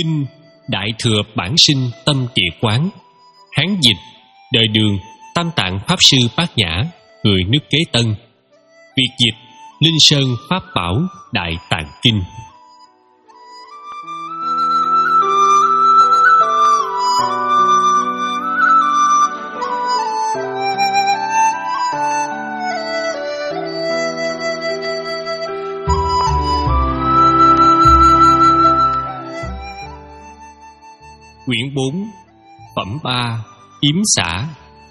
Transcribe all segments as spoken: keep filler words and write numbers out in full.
Kinh Đại Thừa Bản Sinh Tâm Địa Quán. Hán dịch đời Đường, Tam Tạng Pháp Sư Bát Nhã, người nước Kế Tân. Việt dịch Linh Sơn Pháp Bảo Đại Tạng Kinh. Quyển bốn, Phẩm ba, Yếm Xả.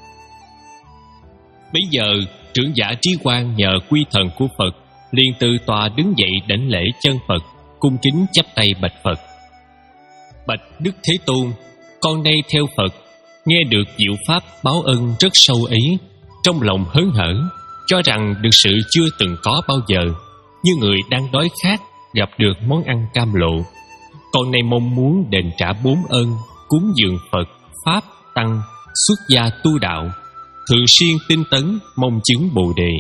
Bấy giờ trưởng giả Trí Quang nhờ quy thần của Phật, liền từ tòa đứng dậy đảnh lễ chân Phật, cung kính chắp tay bạch Phật: Bạch Đức Thế Tôn, con nay theo Phật, nghe được diệu pháp báo ân rất sâu ấy, trong lòng hớn hở, cho rằng được sự chưa từng có bao giờ, như người đang đói khát gặp được món ăn cam lộ. Con nay mong muốn đền trả bốn ơn cúng dường Phật, Pháp, Tăng, xuất gia tu đạo, thường xuyên tinh tấn, mong chứng Bồ Đề.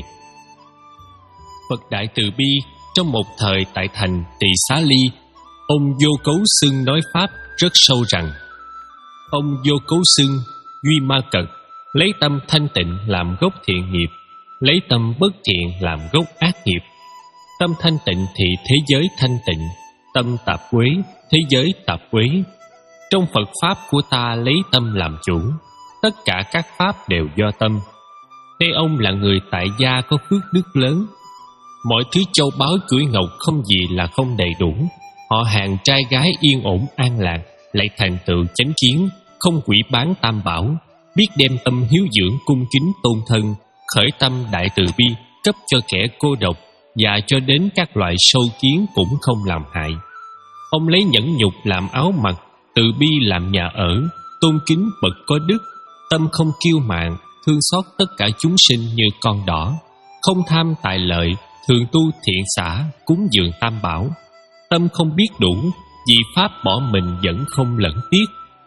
Phật Đại Từ Bi trong một thời tại thành Tỳ Xá Ly, ông Vô Cấu Xưng nói Pháp rất sâu rằng: Ông Vô Cấu Xưng, duy ma cật, lấy tâm thanh tịnh làm gốc thiện nghiệp, lấy tâm bất thiện làm gốc ác nghiệp. Tâm thanh tịnh thì thế giới thanh tịnh, tâm tạp uế, thế giới tạp uế. Trong Phật Pháp của ta lấy tâm làm chủ, tất cả các Pháp đều do tâm. Đây ông là người tại gia có phước đức lớn. Mọi thứ châu báu chuỗi ngọc không gì là không đầy đủ. Họ hàng trai gái yên ổn an lạc, lại thành tựu chánh kiến, không quỷ bán tam bảo, biết đem tâm hiếu dưỡng cung kính tôn thân, khởi tâm đại từ bi, cấp cho kẻ cô độc, và cho đến các loại sâu kiến cũng không làm hại. Ông lấy nhẫn nhục làm áo mặc, từ bi làm nhà ở, tôn kính bậc có đức, tâm không kiêu mạn, thương xót tất cả chúng sinh như con đỏ, không tham tài lợi, thường tu thiện xả, cúng dường tam bảo. Tâm không biết đủ, vì pháp bỏ mình vẫn không lẫn tiếc.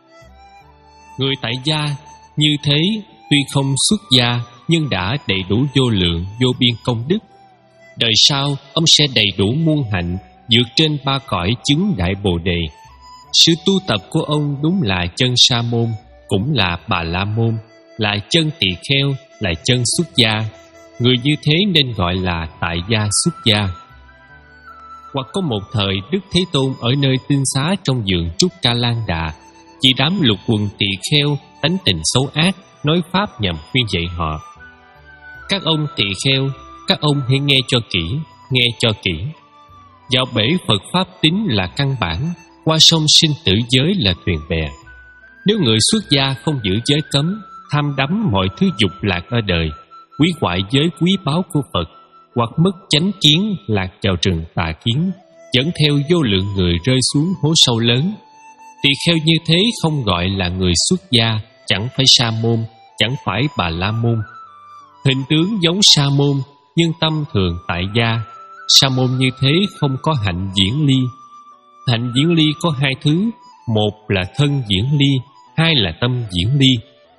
Người tại gia như thế tuy không xuất gia, nhưng đã đầy đủ vô lượng vô biên công đức. Đời sau ông sẽ đầy đủ muôn hạnh, vượt trên ba cõi chứng đại Bồ Đề. Sự tu tập của ông đúng là chân sa môn, cũng là bà la môn, là chân tỳ kheo, là chân xuất gia. Người như thế nên gọi là tại gia xuất gia. Hoặc có một thời Đức Thế Tôn ở nơi tinh xá trong vườn Trúc Ca Lan Đà, chỉ đám lục quần tỳ kheo tánh tình xấu ác, nói pháp nhằm khuyên dạy họ: Các ông tỳ kheo, các ông hãy nghe cho kỹ, nghe cho kỹ. Vào bể Phật Pháp tín là căn bản, qua sông sinh tử giới là thuyền bè. Nếu người xuất gia không giữ giới cấm, tham đắm mọi thứ dục lạc ở đời, quý hoại giới quý báu của Phật, hoặc mất chánh kiến, lạc vào rừng tà kiến, dẫn theo vô lượng người rơi xuống hố sâu lớn. Tỳ kheo như thế không gọi là người xuất gia, chẳng phải sa môn, chẳng phải bà la môn. Hình tướng giống sa môn, nhưng tâm thường tại gia. Sa môn như thế không có hạnh diễn ly. Hạnh diễn ly có hai thứ: một là thân diễn ly, hai là tâm diễn ly.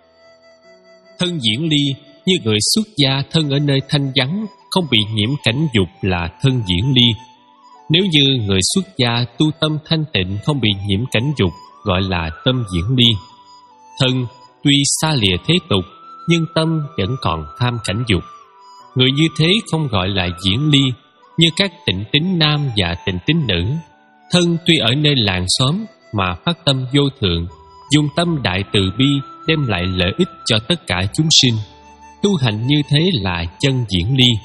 Thân diễn ly như người xuất gia thân ở nơi thanh vắng, không bị nhiễm cảnh dục là thân diễn ly. Nếu như người xuất gia tu tâm thanh tịnh, không bị nhiễm cảnh dục, gọi là tâm diễn ly. Thân tuy xa lìa thế tục, nhưng tâm vẫn còn tham cảnh dục. Người như thế không gọi là diễn ly, như các tịnh tín nam và tịnh tín nữ. Thân tuy ở nơi làng xóm mà phát tâm vô thượng, dùng tâm đại từ bi đem lại lợi ích cho tất cả chúng sinh. Tu hành như thế là chân diễn ly.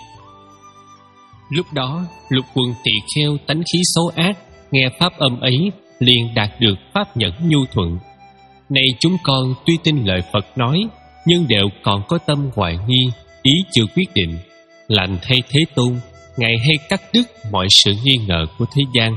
Lúc đó lục quần tỳ kheo tánh khí xấu ác, nghe pháp âm ấy liền đạt được pháp nhẫn nhu thuận. Này chúng con tuy tin lời Phật nói, nhưng đều còn có tâm hoài nghi, ý chưa quyết định. Lành thay Thế Tôn, Ngài hay cắt đứt mọi sự nghi ngờ của thế gian.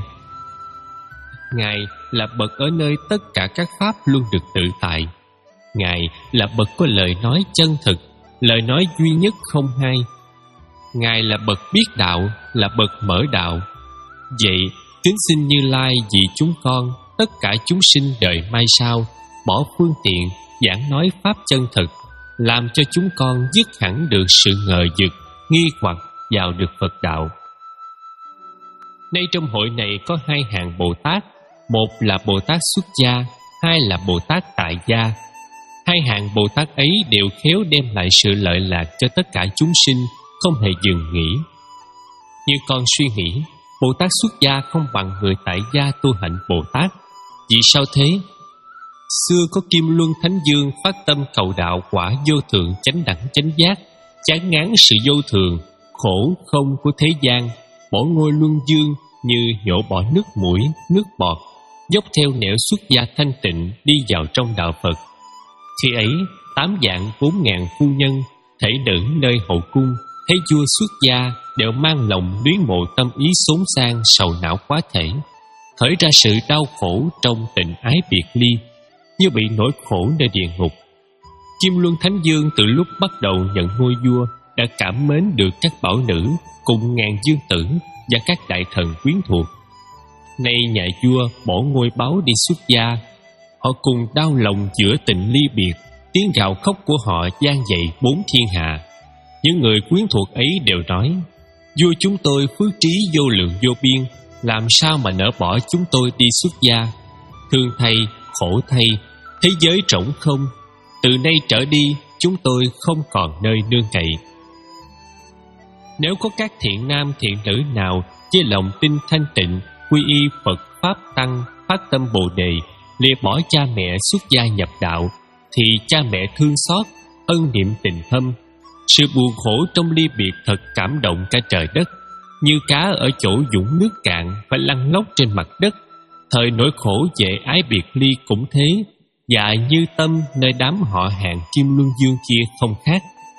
Ngài là bậc ở nơi tất cả các pháp luôn được tự tại. Ngài là bậc có lời nói chân thực, lời nói duy nhất không hai. Ngài là bậc biết đạo, là bậc mở đạo. Vậy kính xin Như Lai vì chúng con, tất cả chúng sinh đời mai sau, bỏ phương tiện giảng nói pháp chân thực, làm cho chúng con dứt hẳn được sự ngờ vực, nghi hoặc vào được Phật đạo. Nay trong hội này có hai hàng Bồ Tát, Một là Bồ Tát xuất gia, hai là Bồ Tát tại gia. Hai hạng Bồ Tát ấy đều khéo đem lại sự lợi lạc cho tất cả chúng sinh, không hề dừng nghỉ. Như con suy nghĩ, Bồ Tát xuất gia không bằng người tại gia tu hạnh Bồ Tát. Vì sao thế? Xưa có Kim Luân Thánh Dương phát tâm cầu đạo quả vô thượng chánh đẳng chánh giác, chán ngán sự vô thường, khổ không của thế gian, bỏ ngôi luân dương như nhổ bỏ nước mũi, nước bọt, dốc theo nẻo xuất gia thanh tịnh đi vào trong đạo Phật. Khi ấy, tám vạn bốn ngàn phu nhân, thể nữ nơi hậu cung, thấy vua xuất gia đều mang lòng luyến mộ tâm ý xốn sang sầu não quá thể, khởi ra sự đau khổ trong tình ái biệt ly, như bị nỗi khổ nơi địa ngục. Kim Luân Thánh Dương từ lúc bắt đầu nhận ngôi vua đã cảm mến được các bảo nữ cùng ngàn dương tử và các đại thần quyến thuộc. Nay nhà vua bỏ ngôi báo đi xuất gia, họ cùng đau lòng giữa tình ly biệt, tiếng gào khóc của họ vang dậy bốn thiên hạ. Những người quyến thuộc ấy đều nói: vua chúng tôi phước trí vô lượng vô biên, làm sao mà nỡ bỏ chúng tôi đi xuất gia? Thương thay, khổ thay, thế giới rỗng không, từ nay trở đi chúng tôi không còn nơi nương cậy. Nếu có các thiện nam thiện nữ nào với lòng tin thanh tịnh, quy y Phật Pháp Tăng, phát tâm Bồ Đề, lìa bỏ cha mẹ xuất gia nhập đạo, thì cha mẹ thương xót, ân niệm tình thâm. Sự buồn khổ trong ly biệt thật cảm động cả trời đất, như cá ở chỗ vũng nước cạn phải lăn lóc trên mặt đất. Thời nỗi khổ về ái biệt ly cũng thế, và như tâm nơi đám họ hàng Kim Luân Dương kia không khác.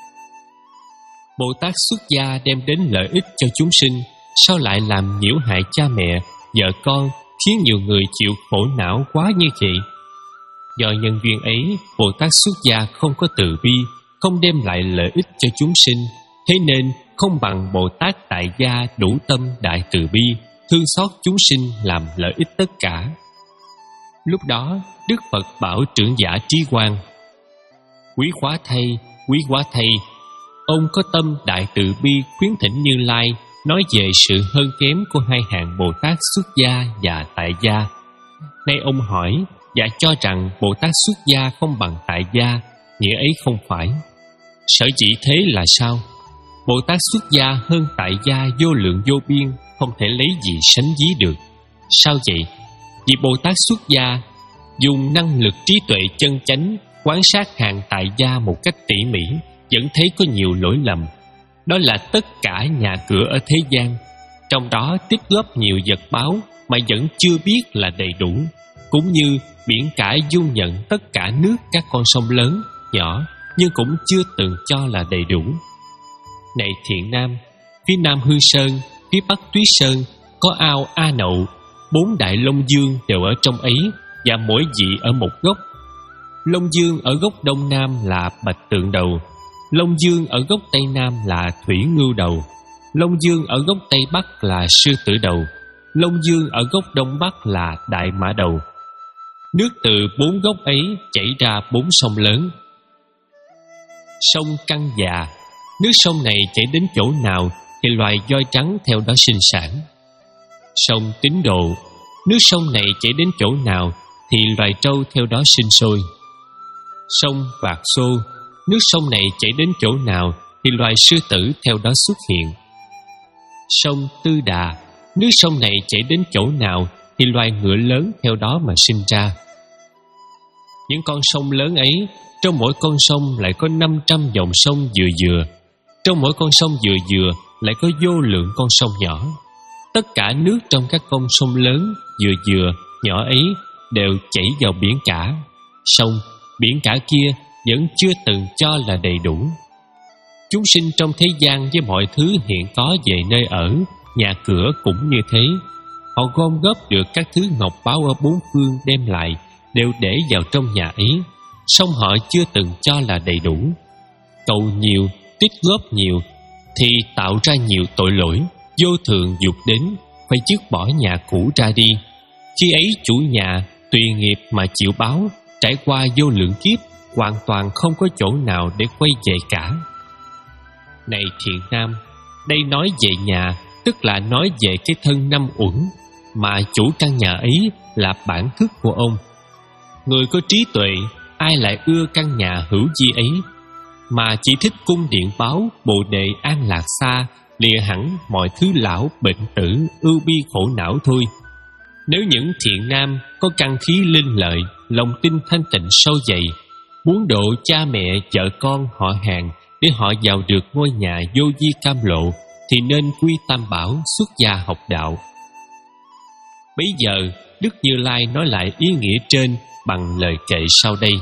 Bồ Tát xuất gia đem đến lợi ích cho chúng sinh, sao lại làm nhiễu hại cha mẹ, vợ con, khiến nhiều người chịu khổ não quá như vậy? Do nhân duyên ấy, Bồ Tát xuất gia không có từ bi, không đem lại lợi ích cho chúng sinh, thế nên không bằng Bồ Tát tại gia đủ tâm đại từ bi, thương xót chúng sinh làm lợi ích tất cả. Lúc đó, Đức Phật bảo trưởng giả Trí Quang: quý quá thay, quý quá thay, ông có tâm đại từ bi khuyến thỉnh Như Lai nói về sự hơn kém của hai hạng Bồ Tát xuất gia và tại gia. Nay ông hỏi và cho rằng Bồ Tát xuất gia không bằng tại gia, nghĩa ấy không phải. Sở dĩ thế là sao? Bồ Tát xuất gia hơn tại gia vô lượng vô biên, không thể lấy gì sánh ví được. Sao vậy? Vì Bồ Tát xuất gia dùng năng lực trí tuệ chân chánh quan sát hàng tại gia một cách tỉ mỉ, vẫn thấy có nhiều lỗi lầm. Đó là tất cả nhà cửa ở thế gian, trong đó tích góp nhiều vật báo mà vẫn chưa biết là đầy đủ, cũng như biển cả dung nhận tất cả nước các con sông lớn, nhỏ, nhưng cũng chưa từng cho là đầy đủ. Này thiện nam, phía nam Hương Sơn, phía bắc Túy Sơn có ao A Nậu, bốn đại Long Dương đều ở trong ấy, và mỗi vị ở một góc. Long Dương ở góc đông nam là Bạch Tượng Đầu, Long Dương ở góc tây nam là Thủy Ngưu Đầu, Long Dương ở góc tây bắc là Sư Tử Đầu, Long Dương ở góc đông bắc là Đại Mã Đầu. Nước từ bốn góc ấy chảy ra bốn sông lớn. Sông Căng Già, nước sông này chảy đến chỗ nào thì loài voi trắng theo đó sinh sản. Sông Tín Độ, nước sông này chảy đến chỗ nào thì loài trâu theo đó sinh sôi. Sông Bạc Xô, nước sông này chảy đến chỗ nào thì loài sư tử theo đó xuất hiện. Sông Tư Đà, nước sông này chảy đến chỗ nào thì loài ngựa lớn theo đó mà sinh ra. Những con sông lớn ấy, trong mỗi con sông lại có năm trăm dòng sông vừa vừa, trong mỗi con sông vừa vừa lại có vô lượng con sông nhỏ. Tất cả nước trong các con sông lớn vừa vừa nhỏ ấy đều chảy vào biển cả. Sông, biển cả kia vẫn chưa từng cho là đầy đủ. Chúng sinh trong thế gian với mọi thứ hiện có về nơi ở, nhà cửa cũng như thế. Họ gom góp được các thứ ngọc báu ở bốn phương đem lại, đều để vào trong nhà ấy, song họ chưa từng cho là đầy đủ. Cầu nhiều, tích góp nhiều, thì tạo ra nhiều tội lỗi, vô thường dục đến, phải dứt bỏ nhà cũ ra đi. Khi ấy chủ nhà tùy nghiệp mà chịu báo, trải qua vô lượng kiếp, hoàn toàn không có chỗ nào để quay về cả. Này thiện nam, đây nói về nhà, tức là nói về cái thân năm uẩn. mà chủ căn nhà ấy là bản thức của ông. Người có trí tuệ, ai lại ưa căn nhà hữu di ấy, mà chỉ thích cung điện báo bồ đề an lạc xa, lìa hẳn mọi thứ lão bệnh tử ưu bi khổ não thôi. Nếu những thiện nam có căn khí linh lợi, lòng tin thanh tịnh sâu dày, muốn độ cha mẹ, vợ con, họ hàng để họ vào được ngôi nhà vô vi cam lộ, thì nên quy tam bảo, xuất gia học đạo. Bấy giờ Đức Như Lai nói lại ý nghĩa trên bằng lời kệ sau đây.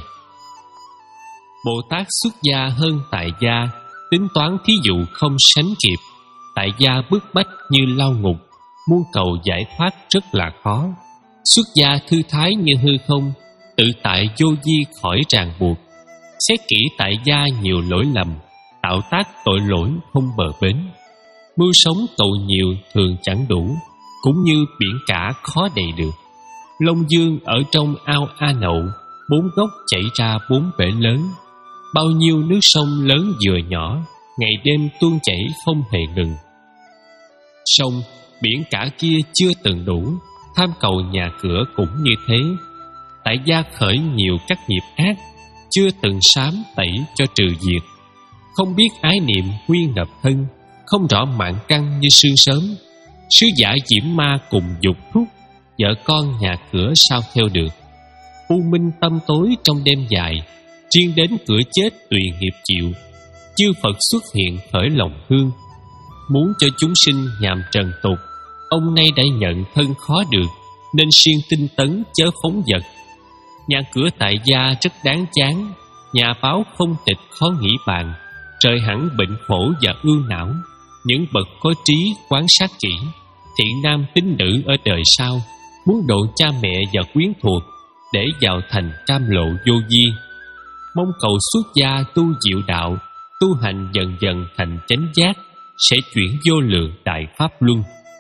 Bồ Tát xuất gia hơn tại gia, tính toán thí dụ không sánh kịp. Tại gia bức bách như lao ngục, muốn cầu giải thoát rất là khó. Xuất gia thư thái như hư không, tự tại vô vi khỏi ràng buộc. Xét kỹ tại gia nhiều lỗi lầm, tạo tác tội lỗi không bờ bến. Mưu sống cầu nhiều thường chẳng đủ, cũng như biển cả khó đầy được. Long dương ở trong ao A Nậu, bốn góc chảy ra bốn bể lớn. Bao nhiêu nước sông lớn vừa nhỏ, ngày đêm tuôn chảy không hề ngừng. Sông, biển cả kia chưa từng đủ, tham cầu nhà cửa cũng như thế. Tại gia khởi nhiều các nghiệp ác, chưa từng sám tẩy cho trừ diệt. Không biết ái niệm quy ngập thân, không rõ mạng căn như sương sớm. Sứ giả diễm ma cùng dục thúc, vợ con nhà cửa sao theo được. U minh tâm tối trong đêm dài, riêng đến cửa chết tùy nghiệp chịu. Chư Phật xuất hiện khởi lòng thương, muốn cho chúng sinh nhàm trần tục. Ông nay đã nhận thân khó được, nên siêng tinh tấn chớ phóng vật. Nhà cửa tại gia rất đáng chán, nhà báo không tịch khó nghĩ bàn. Trời hẳn bệnh khổ và ưu não, những bậc có trí quán sát kỹ. Thiện nam tín nữ ở đời sau, muốn độ cha mẹ và quyến thuộc, để vào thành cam lộ vô vi. Mong cầu xuất gia tu diệu đạo, tu hành dần dần thành chánh giác, sẽ chuyển vô lượng đại pháp luân.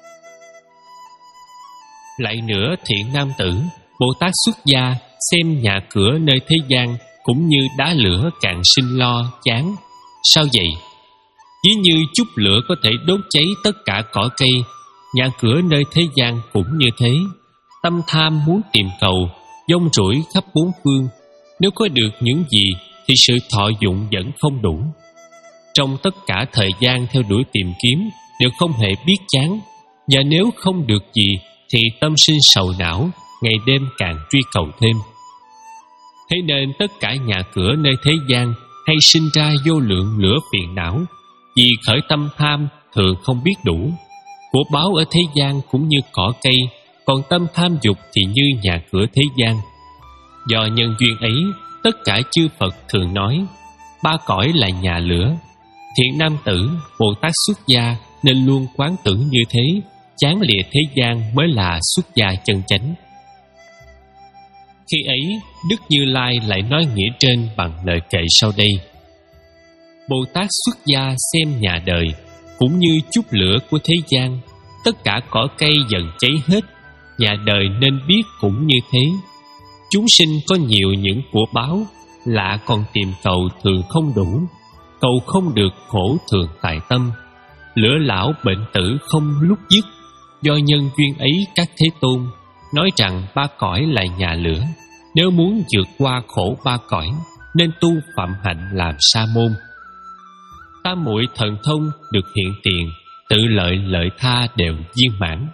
Lại nữa thiện nam tử, Bồ Tát xuất gia xem nhà cửa nơi thế gian cũng như đá lửa càng sinh lo chán. Sao vậy? Ví như chút lửa có thể đốt cháy tất cả cỏ cây, nhà cửa nơi thế gian cũng như thế. Tâm tham muốn tìm cầu, dông rủi khắp bốn phương. Nếu có được những gì thì sự thọ dụng vẫn không đủ. Trong tất cả thời gian theo đuổi tìm kiếm đều không hề biết chán. Và nếu không được gì thì tâm sinh sầu não, ngày đêm càng truy cầu thêm. Thế nên tất cả nhà cửa nơi thế gian hay sinh ra vô lượng lửa phiền não, vì khởi tâm tham thường không biết đủ. Của báo ở thế gian cũng như cỏ cây, còn tâm tham dục thì như nhà cửa thế gian. Do nhân duyên ấy, tất cả chư Phật thường nói ba cõi là nhà lửa. Thiện nam tử, Bồ Tát xuất gia nên luôn quán tưởng như thế, chán lìa thế gian mới là xuất gia chân chánh. Khi ấy, Đức Như Lai lại nói nghĩa trên bằng lời kệ sau đây. Bồ Tát xuất gia xem nhà đời cũng như chút lửa của thế gian, tất cả cỏ cây dần cháy hết, nhà đời nên biết cũng như thế. Chúng sinh có nhiều những của báo, lạ còn tìm cầu thường không đủ, cầu không được khổ thường tại tâm. Lửa lão bệnh tử không lúc dứt, do nhân duyên ấy các Thế Tôn nói rằng ba cõi là nhà lửa. Nếu muốn vượt qua khổ ba cõi, nên tu phạm hạnh làm sa môn. Tam muội thần thông được hiện tiền, tự lợi lợi tha đều viên mãn.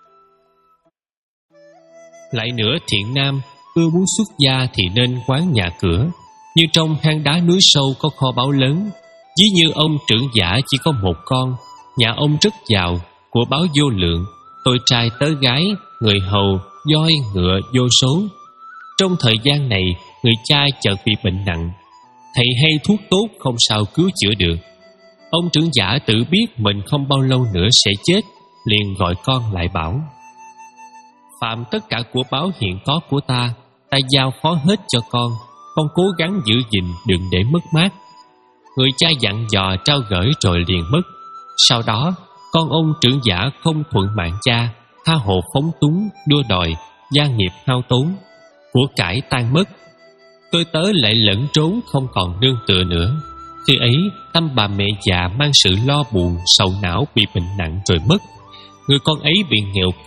Lại nữa thiện nam, ưa muốn xuất gia thì nên quán nhà cửa. Như trong hang đá núi sâu có kho báu lớn. Ví như ông trưởng giả chỉ có một con, nhà ông rất giàu, của báo vô lượng, tôi trai tớ gái, người hầu, voi, ngựa vô số. Trong thời gian này, người cha chợt bị bệnh nặng. Thầy hay thuốc tốt không sao cứu chữa được. Ông trưởng giả tự biết mình không bao lâu nữa sẽ chết, liền gọi con lại bảo: phạm tất cả của báo hiện có của ta, ta giao phó hết cho con. Con cố gắng giữ gìn, đừng để mất mát. Người cha dặn dò trao gửi rồi liền mất. Sau đó, con ông trưởng giả không thuận mạng cha, tha hồ phóng túng, đua đòi, gia nghiệp hao tốn, của cải tan mất. Tôi tớ lại lẫn trốn không còn nương tựa nữa. Khi ấy, tâm bà mẹ già mang sự lo buồn, sầu não bị bệnh nặng rồi mất. Người con ấy bị nghèo cùng,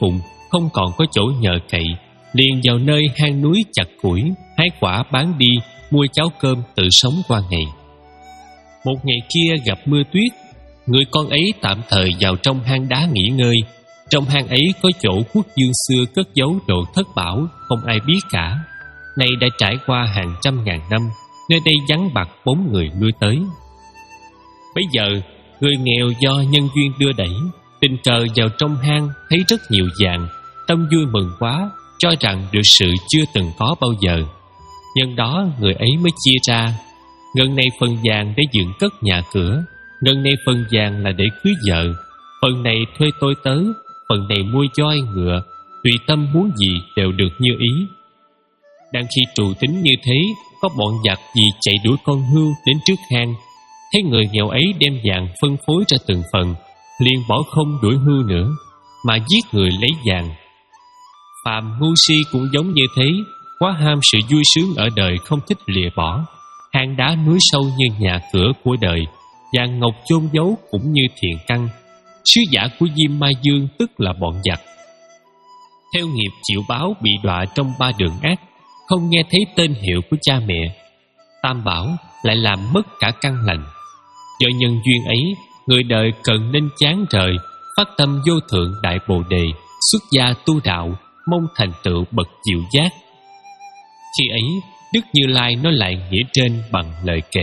không còn có chỗ nhờ cậy, liền vào nơi hang núi chặt củi, hái quả bán đi, mua cháo cơm tự sống qua ngày. Một ngày kia gặp mưa tuyết, người con ấy tạm thời vào trong hang đá nghỉ ngơi. Trong hang ấy có chỗ quốc dương xưa cất giấu đồ thất bảo, không ai biết cả. Nay đã trải qua hàng trăm ngàn năm, nơi đây vắng bặt bóng người lui tới. Bây giờ, người nghèo do nhân duyên đưa đẩy, tình cờ vào trong hang thấy rất nhiều vàng, tâm vui mừng quá, cho rằng được sự chưa từng có bao giờ. Nhân đó người ấy mới chia ra, ngân này phần vàng để dựng cất nhà cửa, ngân này phần vàng là để cưới vợ, phần này thuê tôi tớ, phần này mua voi ngựa, tùy tâm muốn gì đều được như ý. Đang khi trù tính như thế, có bọn giặc vì chạy đuổi con hươu đến trước hang, thấy người nghèo ấy đem vàng phân phối ra từng phần, liền bỏ không đuổi hươu nữa, mà giết người lấy vàng. Phàm ngu si cũng giống như thế, quá ham sự vui sướng ở đời không thích lìa bỏ. Hang đá núi sâu như nhà cửa của đời, vàng ngọc chôn giấu cũng như thiện căn. Sứ giả của Diêm Mai Dương tức là bọn giặc, theo nghiệp chịu báo bị đọa trong ba đường ác, không nghe thấy tên hiệu của cha mẹ. Tam bảo lại làm mất cả căn lành. Do nhân duyên ấy, người đời cần nên chán rời, phát tâm vô thượng đại bồ đề, xuất gia tu đạo, mong thành tựu bậc diệu giác. Khi ấy, Đức Như Lai nói lại nghĩa trên bằng lời kệ: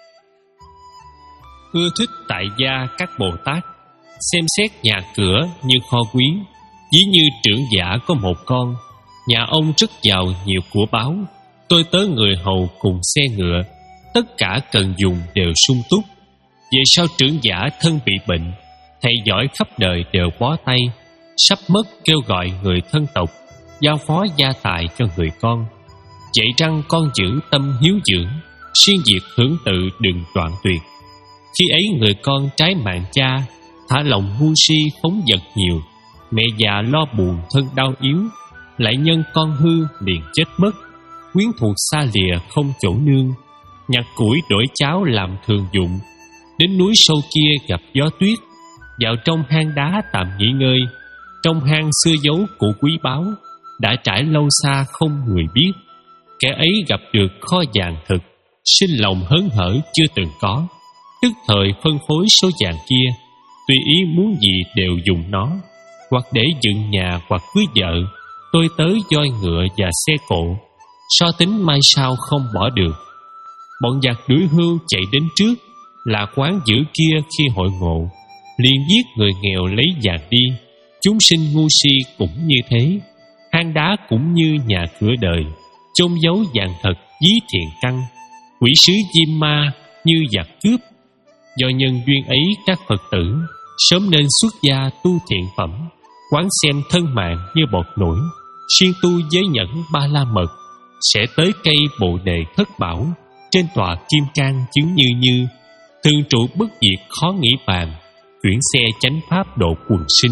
ưa thích tại gia các Bồ Tát, xem xét nhà cửa như kho quý. Ví như trưởng giả có một con, nhà ông rất giàu nhiều của báu, tôi tớ người hầu cùng xe ngựa, tất cả cần dùng đều sung túc. Về sau trưởng giả thân bị bệnh, thầy giỏi khắp đời đều bó tay, sắp mất kêu gọi người thân tộc, giao phó gia tài cho người con. Vậy răng con giữ tâm hiếu dưỡng, xuyên diệt hưởng tự đừng đoạn tuyệt. Khi ấy người con trái mạng cha, thả lòng ngu si phóng vật nhiều, mẹ già lo buồn thân đau yếu, lại nhân con hư liền chết mất. Quyến thuộc xa lìa không chỗ nương, nhặt củi đổi cháo làm thường dụng. Đến núi sâu kia gặp gió tuyết, vào trong hang đá tạm nghỉ ngơi. Trong hang xưa giấu của quý báu, đã trải lâu xa không người biết. Kẻ ấy gặp được kho vàng thực, sinh lòng hớn hở chưa từng có, tức thời phân phối số vàng kia, tùy ý muốn gì đều dùng nó, hoặc để dựng nhà hoặc cưới vợ, tôi tớ voi ngựa và xe cộ, so tính mai sau không bỏ được. Bọn giặc đuổi hươu chạy đến trước, là quán giữ kia khi hội ngộ, liền giết người nghèo lấy vàng đi. Chúng sinh ngu si cũng như thế, hang đá cũng như nhà cửa đời, chôn giấu vàng thật ví thiện căn. Quỷ sứ Diêm Ma như giặc cướp, do nhân duyên ấy các Phật tử sớm nên xuất gia tu thiện phẩm, quán xem thân mạng như bọt nổi, siêng tu giới nhẫn ba la mật, sẽ tới cây bồ đề thất bảo, trên tòa kim cang chứng như như, thường trụ bất diệt khó nghĩ bàn, chuyển xe chánh pháp độ quần sinh.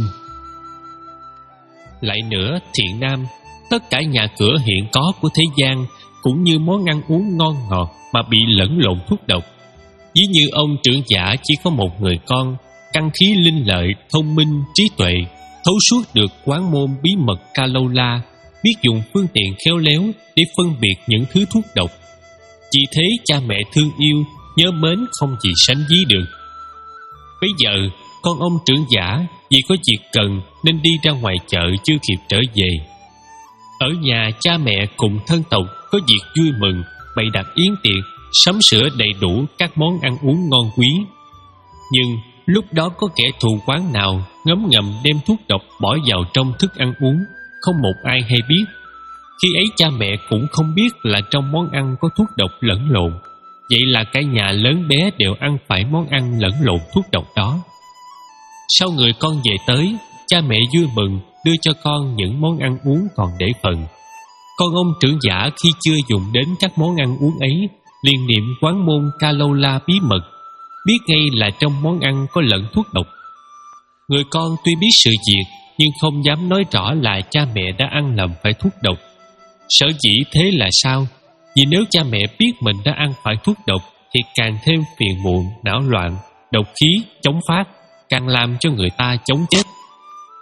Lại nữa thiện nam, tất cả nhà cửa hiện có của thế gian cũng như món ăn uống ngon ngọt mà bị lẫn lộn thuốc độc. Ví như ông trưởng giả chỉ có một người con, căn khí linh lợi, thông minh, trí tuệ, thấu suốt được quán môn bí mật Ca Lâu La, biết dùng phương tiện khéo léo để phân biệt những thứ thuốc độc. Vì thế cha mẹ thương yêu, nhớ mến không gì sánh ví được. Bây giờ con ông trưởng giả vì có việc cần nên đi ra ngoài chợ chưa kịp trở về. Ở nhà cha mẹ cùng thân tộc có việc vui mừng, bày đặt yến tiệc, sắm sửa đầy đủ các món ăn uống ngon quý. Nhưng lúc đó có kẻ thù quán nào ngấm ngầm đem thuốc độc bỏ vào trong thức ăn uống, không một ai hay biết. Khi ấy cha mẹ cũng không biết là trong món ăn có thuốc độc lẫn lộn. Vậy là cả nhà lớn bé đều ăn phải món ăn lẫn lộn thuốc độc đó. Sau người con về tới, cha mẹ vui mừng đưa cho con những món ăn uống còn để phần. Con ông trưởng giả khi chưa dùng đến các món ăn uống ấy, liền niệm quán môn Ca Lâu La bí mật, biết ngay là trong món ăn có lẫn thuốc độc. Người con tuy biết sự việc, nhưng không dám nói rõ là cha mẹ đã ăn lầm phải thuốc độc. Sở dĩ thế là sao? Vì nếu cha mẹ biết mình đã ăn phải thuốc độc thì càng thêm phiền muộn, não loạn, độc khí, chống phát, càng làm cho người ta chống chết.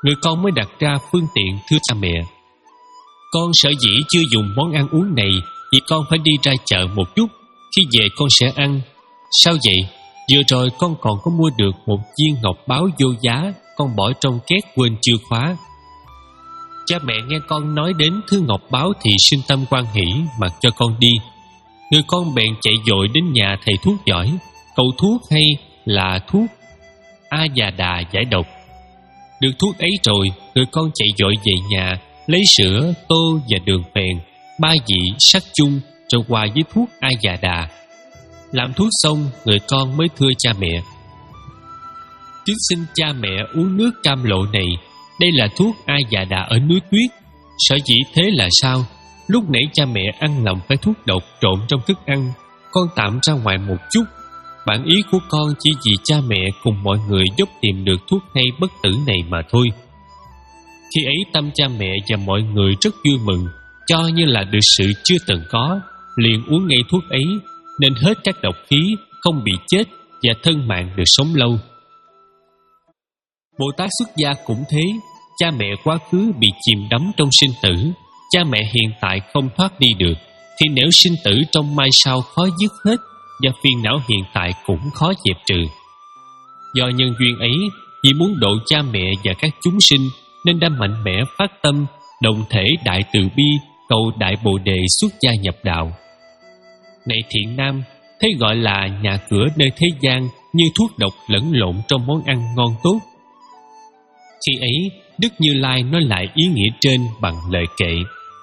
người con mới đặt ra phương tiện thưa cha mẹ. Con sở dĩ chưa dùng món ăn uống này vì con phải đi ra chợ một chút, khi về con sẽ ăn. Sao vậy? Vừa rồi con còn có mua được một viên ngọc báo vô giá, con bỏ trong két quên chưa khóa. Cha mẹ nghe con nói đến thứ ngọc báo thì sinh tâm hoan hỷ, mặc cho con đi. Người con bèn chạy vội đến nhà thầy thuốc giỏi, cầu thuốc hay là thuốc A Già Đà giải độc. Được thuốc ấy rồi, người con chạy vội về nhà, lấy sữa, tô và đường phèn, ba vị sắc chung, rồi hòa với thuốc A Già Đà. Làm thuốc xong, người con mới thưa cha mẹ: Kính xin cha mẹ uống nước cam lộ này. Đây là thuốc A Già Đà ở núi Tuyết. Sở dĩ thế là sao? Lúc nãy cha mẹ ăn lầm cái thuốc độc trộn trong thức ăn, con tạm ra ngoài một chút. Bản ý của con chỉ vì cha mẹ cùng mọi người giúp tìm được thuốc hay bất tử này mà thôi. Khi ấy tâm cha mẹ và mọi người rất vui mừng, cho như là được sự chưa từng có, liền uống ngay thuốc ấy, nên hết các độc khí, không bị chết và thân mạng được sống lâu. Bồ Tát xuất gia cũng thế. Cha mẹ quá khứ bị chìm đắm trong sinh tử, cha mẹ hiện tại không thoát đi được, thì nếu sinh tử trong mai sau khó dứt hết, và phiền não hiện tại cũng khó dẹp trừ. Do nhân duyên ấy, vì muốn độ cha mẹ và các chúng sinh, nên đã mạnh mẽ phát tâm đồng thể đại từ bi, cầu đại bồ đề xuất gia nhập đạo. Này thiện nam, thế gọi là nhà cửa nơi thế gian như thuốc độc lẫn lộn trong món ăn ngon tốt. Khi ấy, Đức Như Lai nói lại ý nghĩa trên bằng lời kệ: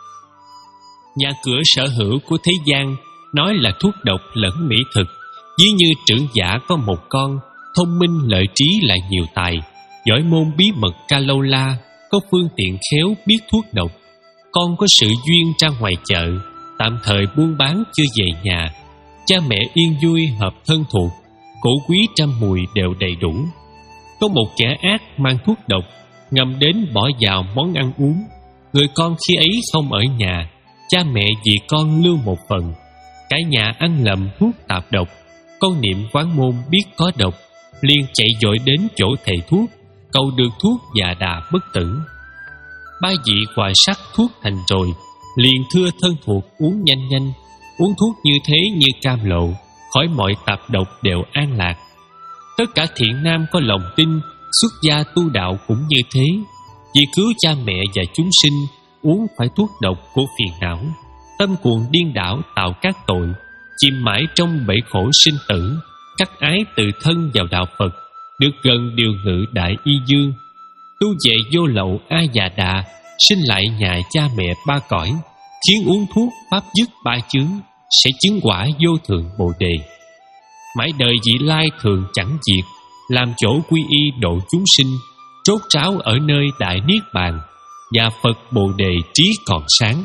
Nhà cửa sở hữu của thế gian nói là thuốc độc lẫn mỹ thực. Ví như trưởng giả có một con, thông minh lợi trí lại nhiều tài, giỏi môn bí mật ca lâu la, có phương tiện khéo biết thuốc độc. Con có sự duyên ra ngoài chợ, tạm thời buôn bán chưa về nhà. Cha mẹ yên vui hợp thân thuộc, cổ quý trăm mùi đều đầy đủ. Có một kẻ ác mang thuốc độc ngầm đến bỏ vào món ăn uống. Người con khi ấy không ở nhà, cha mẹ vì con lưu một phần. Cả nhà ăn lầm thuốc tạp độc. Con niệm quán môn biết có độc, liền chạy vội đến chỗ thầy thuốc, cầu được thuốc Già Đà bất tử. Ba vị hoài sắc thuốc thành rồi, liền thưa thân thuộc uống nhanh nhanh. Uống thuốc như thế như cam lộ, khỏi mọi tạp độc đều an lạc. Tất cả thiện nam có lòng tin, xuất gia tu đạo cũng như thế. Vì cứu cha mẹ và chúng sinh, uống phải thuốc độc của phiền não, tâm cuồng điên đảo tạo các tội, chìm mãi trong bể khổ sinh tử, cắt ái từ thân vào đạo Phật, được gần điều ngự đại y dương. Tu về vô lậu A Già Đà, sinh lại nhà cha mẹ ba cõi, khiến uống thuốc pháp dứt ba chướng, sẽ chứng quả vô thượng bồ đề. Mãi đời vị lai thường chẳng diệt, làm chỗ quy y độ chúng sinh, rốt ráo ở nơi đại niết bàn, và Phật bồ đề trí còn sáng.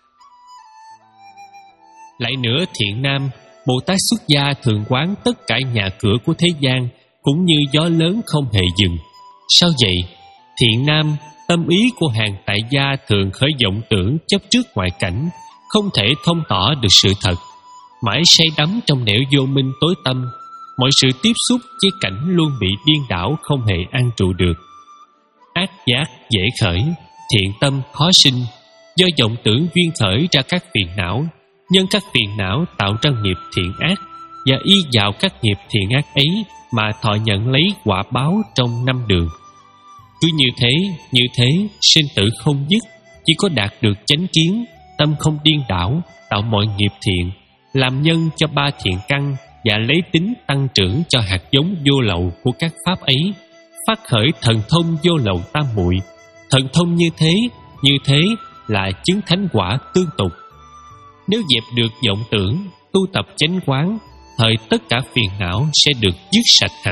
Lại nữa thiện nam, Bồ Tát xuất gia thường quán tất cả nhà cửa của thế gian, cũng như gió lớn không hề dừng. Sao vậy? Thiện nam, tâm ý của hàng tại gia thường khởi vọng tưởng chấp trước ngoại cảnh, không thể thông tỏ được sự thật, mãi say đắm trong nẻo vô minh tối tăm. Mọi sự tiếp xúc với cảnh luôn bị điên đảo, không hề an trụ được. Ác giác dễ khởi, thiện tâm khó sinh. Do vọng tưởng duyên khởi ra các phiền não, nhân các phiền não tạo ra nghiệp thiện ác, và y vào các nghiệp thiện ác ấy mà thọ nhận lấy quả báo trong năm đường. Cứ như thế, như thế, sinh tử không dứt. Chỉ có đạt được chánh kiến, tâm không điên đảo, tạo mọi nghiệp thiện, làm nhân cho ba thiện căn, và lấy tính tăng trưởng cho hạt giống vô lậu của các pháp ấy, phát khởi thần thông vô lậu tam muội. Thần thông như thế, như thế là chứng thánh quả tương tục. Nếu dẹp được vọng tưởng, tu tập chánh quán, thời tất cả phiền não sẽ được dứt sạch hẳn.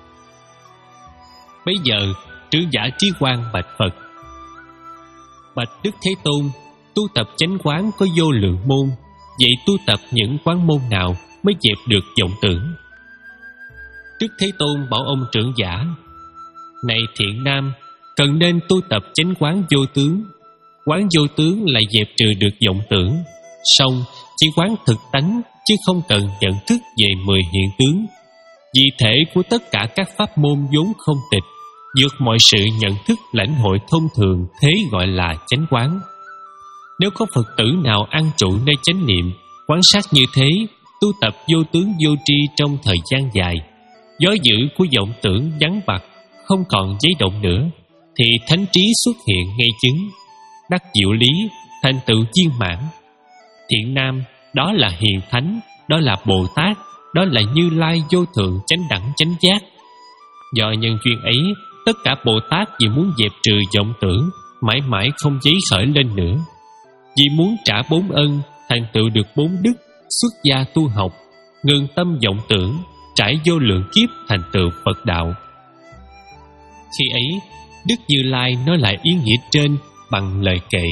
Bây giờ trưởng giả Trí Quang bạch Phật: Bạch Đức Thế Tôn, tu tập chánh quán có vô lượng môn, vậy tu tập những quán môn nào mới dẹp được vọng tưởng? Đức Thế Tôn bảo ông trưởng giả: Này thiện nam, cần nên tu tập chánh quán vô tướng. Quán vô tướng là dẹp trừ được vọng tưởng, song chỉ quán thực tánh, chứ không cần nhận thức về mười hiện tướng. Vì thể của tất cả các pháp môn vốn không tịch, vượt mọi sự nhận thức lãnh hội thông thường, thế gọi là chánh quán. Nếu có Phật tử nào an trụ nơi chánh niệm, quán sát như thế, tu tập vô tướng vô tri trong thời gian dài, gió dữ của vọng tưởng vắng bặt, không còn giấy động nữa, thì thánh trí xuất hiện ngay chứng, đắc diệu lý, thành tựu viên mãn. Thiện nam, đó là hiền thánh, đó là Bồ Tát, đó là Như Lai vô thượng chánh đẳng chánh giác. Do nhân duyên ấy, tất cả Bồ Tát vì muốn dẹp trừ vọng tưởng, mãi mãi không giấy khởi lên nữa. Vì muốn trả bốn ân, thành tựu được bốn đức, xuất gia tu học, ngừng tâm vọng tưởng, trải vô lượng kiếp thành tựu Phật đạo. Khi ấy, Đức Như Lai nói lại ý nghĩa trên bằng lời kệ: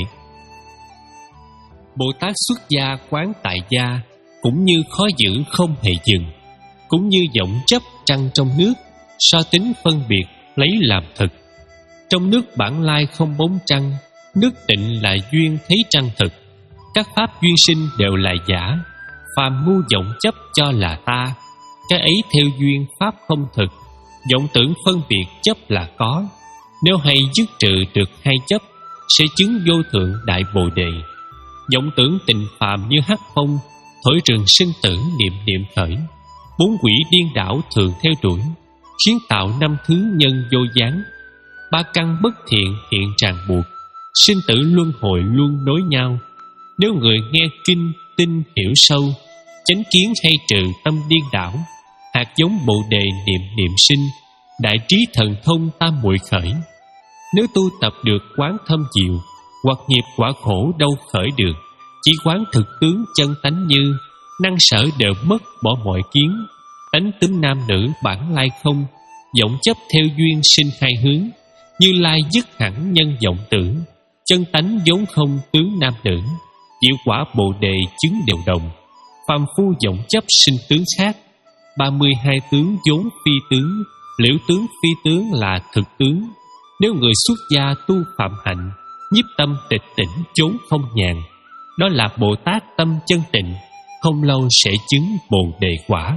Bồ Tát xuất gia quán tại gia, cũng như khó giữ không hề dừng, cũng như vọng chấp trăng trong nước, so tính phân biệt lấy làm thực. Trong nước bản lai không bóng trăng, nước tịnh là duyên thấy trăng thực. Các pháp duyên sinh đều là giả, phàm ngu vọng chấp cho là ta. Cái ấy theo duyên pháp không thực, vọng tưởng phân biệt chấp là có. Nếu hay dứt trừ được hai chấp, sẽ chứng vô thượng đại bồ đề. Vọng tưởng tình phàm như hắc phong, thổi rừng sinh tử niệm niệm khởi. Bốn quỷ điên đảo thường theo đuổi, khiến tạo năm thứ nhân vô gián. Ba căn bất thiện hiện ràng buộc, sinh tử luân hồi luôn nối nhau. Nếu người nghe kinh tin hiểu sâu, chánh kiến hay trừ tâm điên đảo, hạt giống bồ đề niệm niệm sinh, đại trí thần thông tam muội khởi. Nếu tu tập được quán thâm diệu, hoặc nghiệp quả khổ đâu khởi được, chỉ quán thực tướng chân tánh như, năng sở đều mất bỏ mọi kiến. Tánh tính nam nữ bản lai không, vọng chấp theo duyên sinh hai hướng. Như Lai dứt hẳn nhân vọng tưởng, chân tánh vốn không tướng nam nữ. Diệu quả bồ đề chứng đều đồng, phàm phu vọng chấp sinh tướng khác. Ba mươi hai tướng vốn phi tướng, liễu tướng phi tướng là thực tướng. Nếu người xuất gia tu phạm hạnh, nhiếp tâm tịch tỉnh chốn không nhàn, đó là Bồ Tát tâm chân tịnh, không lâu sẽ chứng bồ đề quả.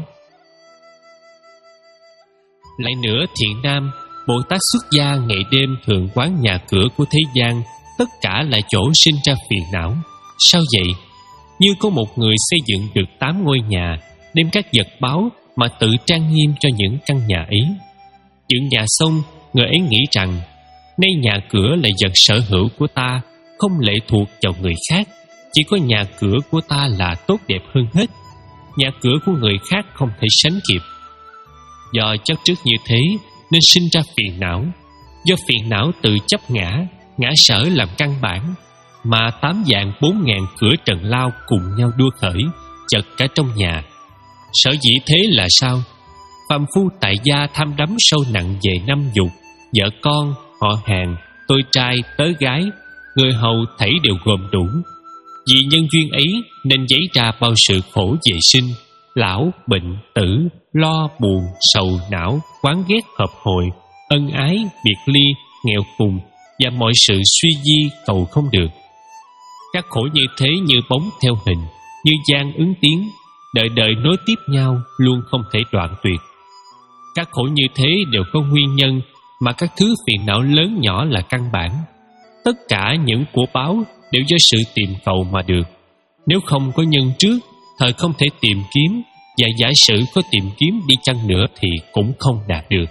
Lại nữa thiện nam, Bồ Tát xuất gia ngày đêm thường quán nhà cửa của thế gian, tất cả là chỗ sinh ra phiền não. Sao vậy? Như có một người xây dựng được tám ngôi nhà, đem các vật báu mà tự trang nghiêm cho những căn nhà ấy. Dựng nhà xong, người ấy nghĩ rằng nay nhà cửa là vật sở hữu của ta, không lệ thuộc vào người khác. Chỉ có nhà cửa của ta là tốt đẹp hơn hết, nhà cửa của người khác không thể sánh kịp. Do chấp trước như thế nên sinh ra phiền não. Do phiền não tự chấp ngã, ngã sở làm căn bản, mà tám vạn bốn ngàn cửa trần lao cùng nhau đua khởi, chật cả trong nhà. Sở dĩ thế là sao? Phàm phu tại gia tham đắm sâu nặng về năm dục, vợ con, họ hàng, tôi trai, tớ gái, người hầu thảy đều gồm đủ. Vì nhân duyên ấy nên giấy ra bao sự khổ về sinh, lão, bệnh, tử, lo, buồn, sầu, não, quán ghét, hợp hội, ân ái, biệt ly, nghèo cùng và mọi sự suy di cầu không được. Các khổ như thế như bóng theo hình, như gian ứng tiếng, đời đời nối tiếp nhau, luôn không thể đoạn tuyệt. Các khổ như thế đều có nguyên nhân, mà các thứ phiền não lớn nhỏ là căn bản. Tất cả những của báo đều do sự tìm cầu mà được. Nếu không có nhân trước, thời không thể tìm kiếm, và giả sử có tìm kiếm đi chăng nữa thì cũng không đạt được.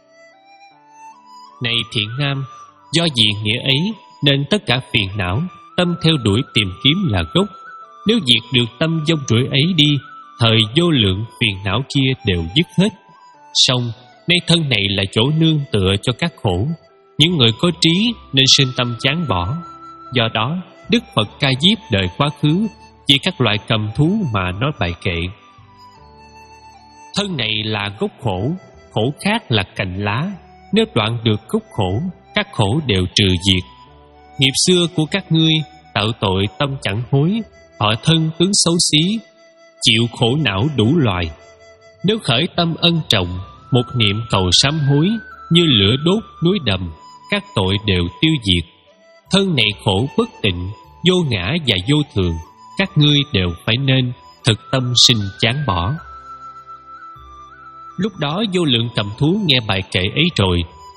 Này thiện nam, do vì nghĩa ấy nên tất cả phiền não, tâm theo đuổi tìm kiếm là gốc. Nếu diệt được tâm vong rủi ấy đi, thời vô lượng phiền não kia đều dứt hết. Song nay thân này là chỗ nương tựa cho các khổ. Những người có trí nên sinh tâm chán bỏ. Do đó Đức Phật Ca Diếp đời quá khứ vì các loại cầm thú mà nói bài kệ: thân này là gốc khổ, khổ khác là cành lá. Nếu đoạn được gốc khổ, các khổ đều trừ diệt. Nghiệp xưa của các ngươi tạo tội tâm chẳng hối, họ thân tướng xấu xí, chịu khổ não đủ loài. Nếu khởi tâm ân trọng, một niệm cầu sám hối, như lửa đốt núi đầm, các tội đều tiêu diệt. Thân này khổ bất tịnh, vô ngã và vô thường, các ngươi đều phải nên thực tâm sinh chán bỏ. Lúc đó vô lượng cầm thú nghe bài kệ ấy rồi,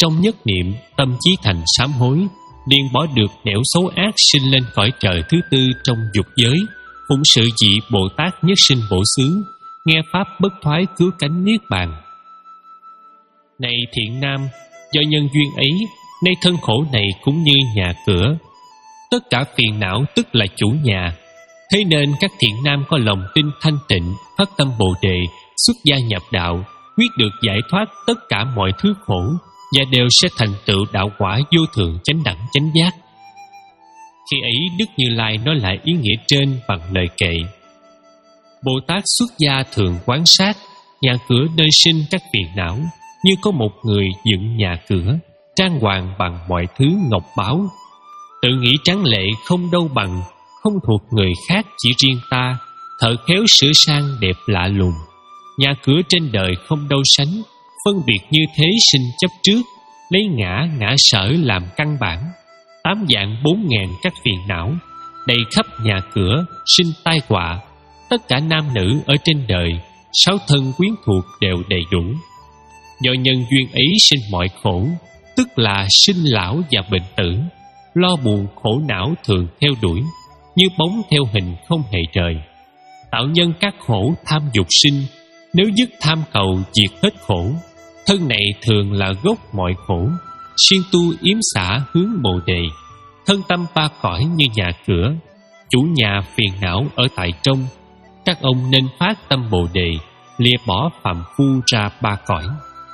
trong nhất niệm tâm chí thành sám hối, liền bỏ được nẻo xấu ác, sinh lên cõi trời thứ tư trong dục giới, phụng sự vị Bồ Tát nhất sinh bổ xứ, nghe pháp bất thoái cứu cánh niết bàn. Này thiện nam, do nhân duyên ấy, nay thân khổ này cũng như nhà cửa, tất cả phiền não tức là chủ nhà. Thế nên các thiện nam có lòng tin thanh tịnh, phát tâm Bồ đề, xuất gia nhập đạo, quyết được giải thoát tất cả mọi thứ khổ, và đều sẽ thành tựu đạo quả vô thượng chánh đẳng chánh giác. Khi ấy Đức Như Lai nói lại ý nghĩa trên bằng lời kệ: Bồ Tát xuất gia thường quán sát, nhà cửa nơi sinh các phiền não, như có một người dựng nhà cửa, trang hoàng bằng mọi thứ ngọc báu. Tự nghĩ tráng lệ không đâu bằng, không thuộc người khác chỉ riêng ta, thợ khéo sửa sang đẹp lạ lùng. Nhà cửa trên đời không đâu sánh, phân biệt như thế sinh chấp trước, lấy ngã ngã sở làm căn bản. Tám vạn bốn ngàn các phiền não, đầy khắp nhà cửa, sinh tai họa. Tất cả nam nữ ở trên đời, sáu thân quyến thuộc đều đầy đủ. Do nhân duyên ấy sinh mọi khổ, tức là sinh lão và bệnh tử. Lo buồn khổ não thường theo đuổi, như bóng theo hình không hề rời. Tạo nhân các khổ tham dục sinh, nếu dứt tham cầu diệt hết khổ. Thân này thường là gốc mọi khổ, siêng tu yếm xả hướng Bồ đề. Thân tâm ba cõi như nhà cửa, chủ nhà phiền não ở tại trong. Các ông nên phát tâm Bồ đề, lìa bỏ phàm phu ra ba cõi.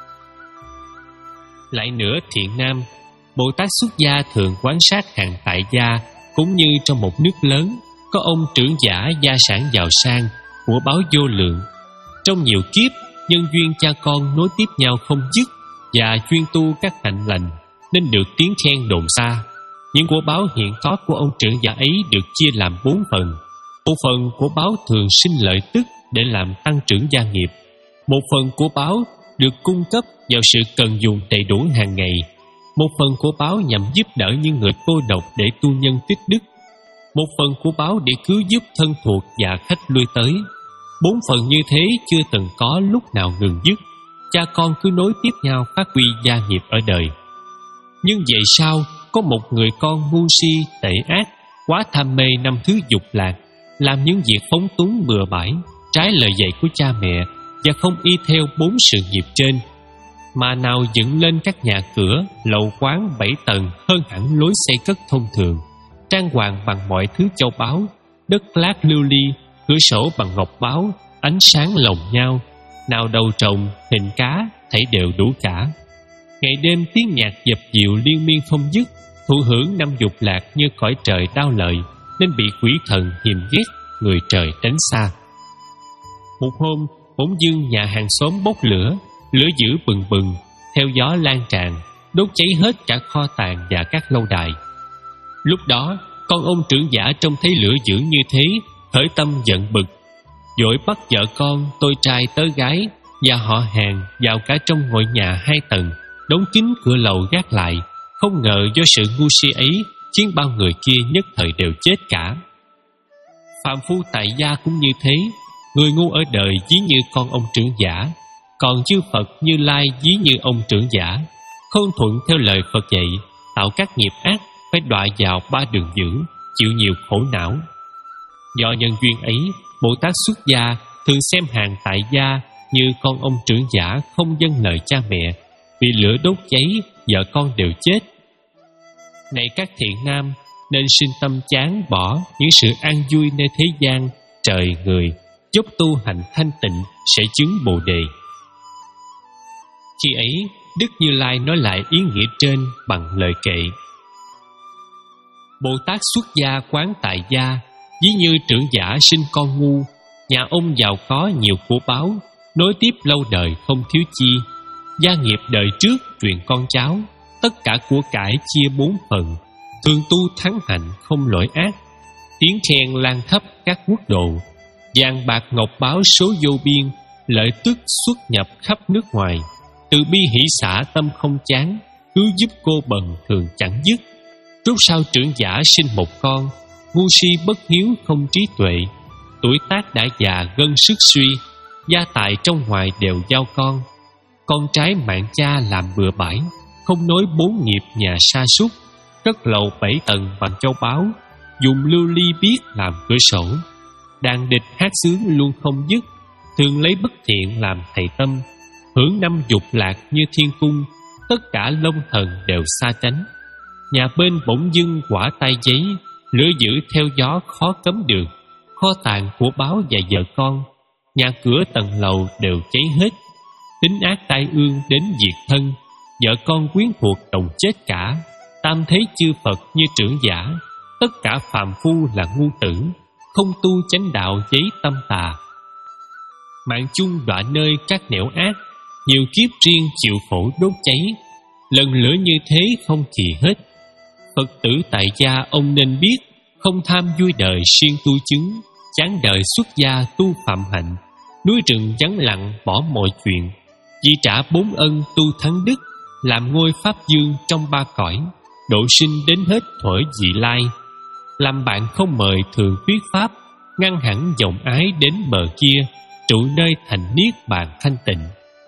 Lại nữa thiện nam, Bồ Tát xuất gia thường quan sát hàng tại gia, cũng như trong một nước lớn, có ông trưởng giả gia sản giàu sang, của báo vô lượng. Trong nhiều kiếp, nhân duyên cha con nối tiếp nhau không dứt, và chuyên tu các hạnh lành, nên được tiếng khen đồn xa. Những của báo hiện có của ông trưởng giả ấy được chia làm bốn phần. Một phần của báo thường sinh lợi tức để làm tăng trưởng gia nghiệp. Một phần của báo được cung cấp vào sự cần dùng đầy đủ hàng ngày. Một phần của báo nhằm giúp đỡ những người cô độc để tu nhân tích đức. Một phần của báo để cứu giúp thân thuộc và khách lui tới. Bốn phần như thế chưa từng có lúc nào ngừng dứt. Cha con cứ nối tiếp nhau phát huy gia nghiệp ở đời. Nhưng vậy sao có một người con ngu si tệ ác, quá tham mê năm thứ dục lạc, làm những việc phóng túng bừa bãi, trái lời dạy của cha mẹ, và không y theo bốn sự nghiệp trên, mà nào dựng lên các nhà cửa, lầu quán bảy tầng hơn hẳn lối xây cất thông thường, trang hoàng bằng mọi thứ châu báu, đất lát lưu ly, cửa sổ bằng ngọc báu, ánh sáng lồng nhau, nào đầu trồng, hình cá, thảy đều đủ cả. Ngày đêm tiếng nhạc dập dịu liên miên không dứt, thụ hưởng năm dục lạc như cõi trời đau lợi, nên bị quỷ thần hiềm ghét, người trời tránh xa. Một hôm, bỗng dưng nhà hàng xóm bốc lửa, lửa dữ bừng bừng, theo gió lan tràn, đốt cháy hết cả kho tàng và các lâu đài. Lúc đó, con ông trưởng giả trông thấy lửa dữ như thế, khởi tâm giận bực, vội bắt vợ con, tôi trai tớ gái và họ hàng vào cả trong ngôi nhà hai tầng, đóng kín cửa lầu gác lại. Không ngờ do sự ngu si ấy khiến bao người kia nhất thời đều chết cả. Phàm phu tại gia cũng như thế, người ngu ở đời ví như con ông trưởng giả, còn chư Phật Như Lai ví như ông trưởng giả, không thuận theo lời Phật dạy, tạo các nghiệp ác, phải đọa vào ba đường dữ, chịu nhiều khổ não. Do nhân duyên ấy, Bồ Tát xuất gia thường xem hàng tại gia như con ông trưởng giả không vâng lời cha mẹ, vì lửa đốt cháy, vợ con đều chết. Này các thiện nam, nên sinh tâm chán bỏ những sự an vui nơi thế gian, trời người, dốc tu hành thanh tịnh sẽ chứng Bồ đề. Khi ấy, Đức Như Lai nói lại ý nghĩa trên bằng lời kệ: Bồ Tát xuất gia quán tại gia, ví như trưởng giả sinh con ngu, nhà ông giàu có nhiều của báu, nối tiếp lâu đời không thiếu chi. Gia nghiệp đời trước truyền con cháu, tất cả của cải chia bốn phần, thường tu thắng hạnh không lỗi ác. Tiếng khen lan khắp các quốc độ, vàng bạc ngọc báo số vô biên, lợi tức xuất nhập khắp nước ngoài. Từ bi hỷ xả tâm không chán, cứu giúp cô bần thường chẳng dứt. Rốt sau trưởng giả sinh một con, ngu si bất hiếu không trí tuệ. Tuổi tác đã già gân sức suy, gia tài trong ngoài đều giao con. Con trái mạng cha làm bừa bãi, không nối bốn nghiệp nhà sa sút, cất lầu bảy tầng bằng châu báu, dùng lưu ly biếc làm cửa sổ. Đàn địch hát sướng luôn không dứt, thường lấy bất thiện làm thầy tâm. Hưởng năm dục lạc như thiên cung, tất cả long thần đều xa tránh. Nhà bên bỗng dưng quả tay giấy, lửa dữ theo gió khó cấm được. Kho tàng của báo và vợ con, nhà cửa tầng lầu đều cháy hết. Tính ác tai ương đến diệt thân, vợ con quyến thuộc đồng chết cả. Tam thế chư Phật như trưởng giả, tất cả phàm phu là ngu tử, không tu chánh đạo giấy tâm tà. Mạng chung đọa nơi các nẻo ác, nhiều kiếp riêng chịu khổ đốt cháy. Lần lửa như thế không kỳ hết. Phật tử tại gia ông nên biết, không tham vui đời siêng tu chứng, chán đời xuất gia tu phạm hạnh. Núi rừng vắng lặng bỏ mọi chuyện, chỉ trả bốn ân tu thắng đức, làm ngôi pháp dương trong ba cõi, độ sinh đến hết thuở vị lai. Làm bạn không mời thường thuyết pháp, ngăn hẳn dòng ái đến bờ kia, trụ nơi thành niết bàn thanh tịnh.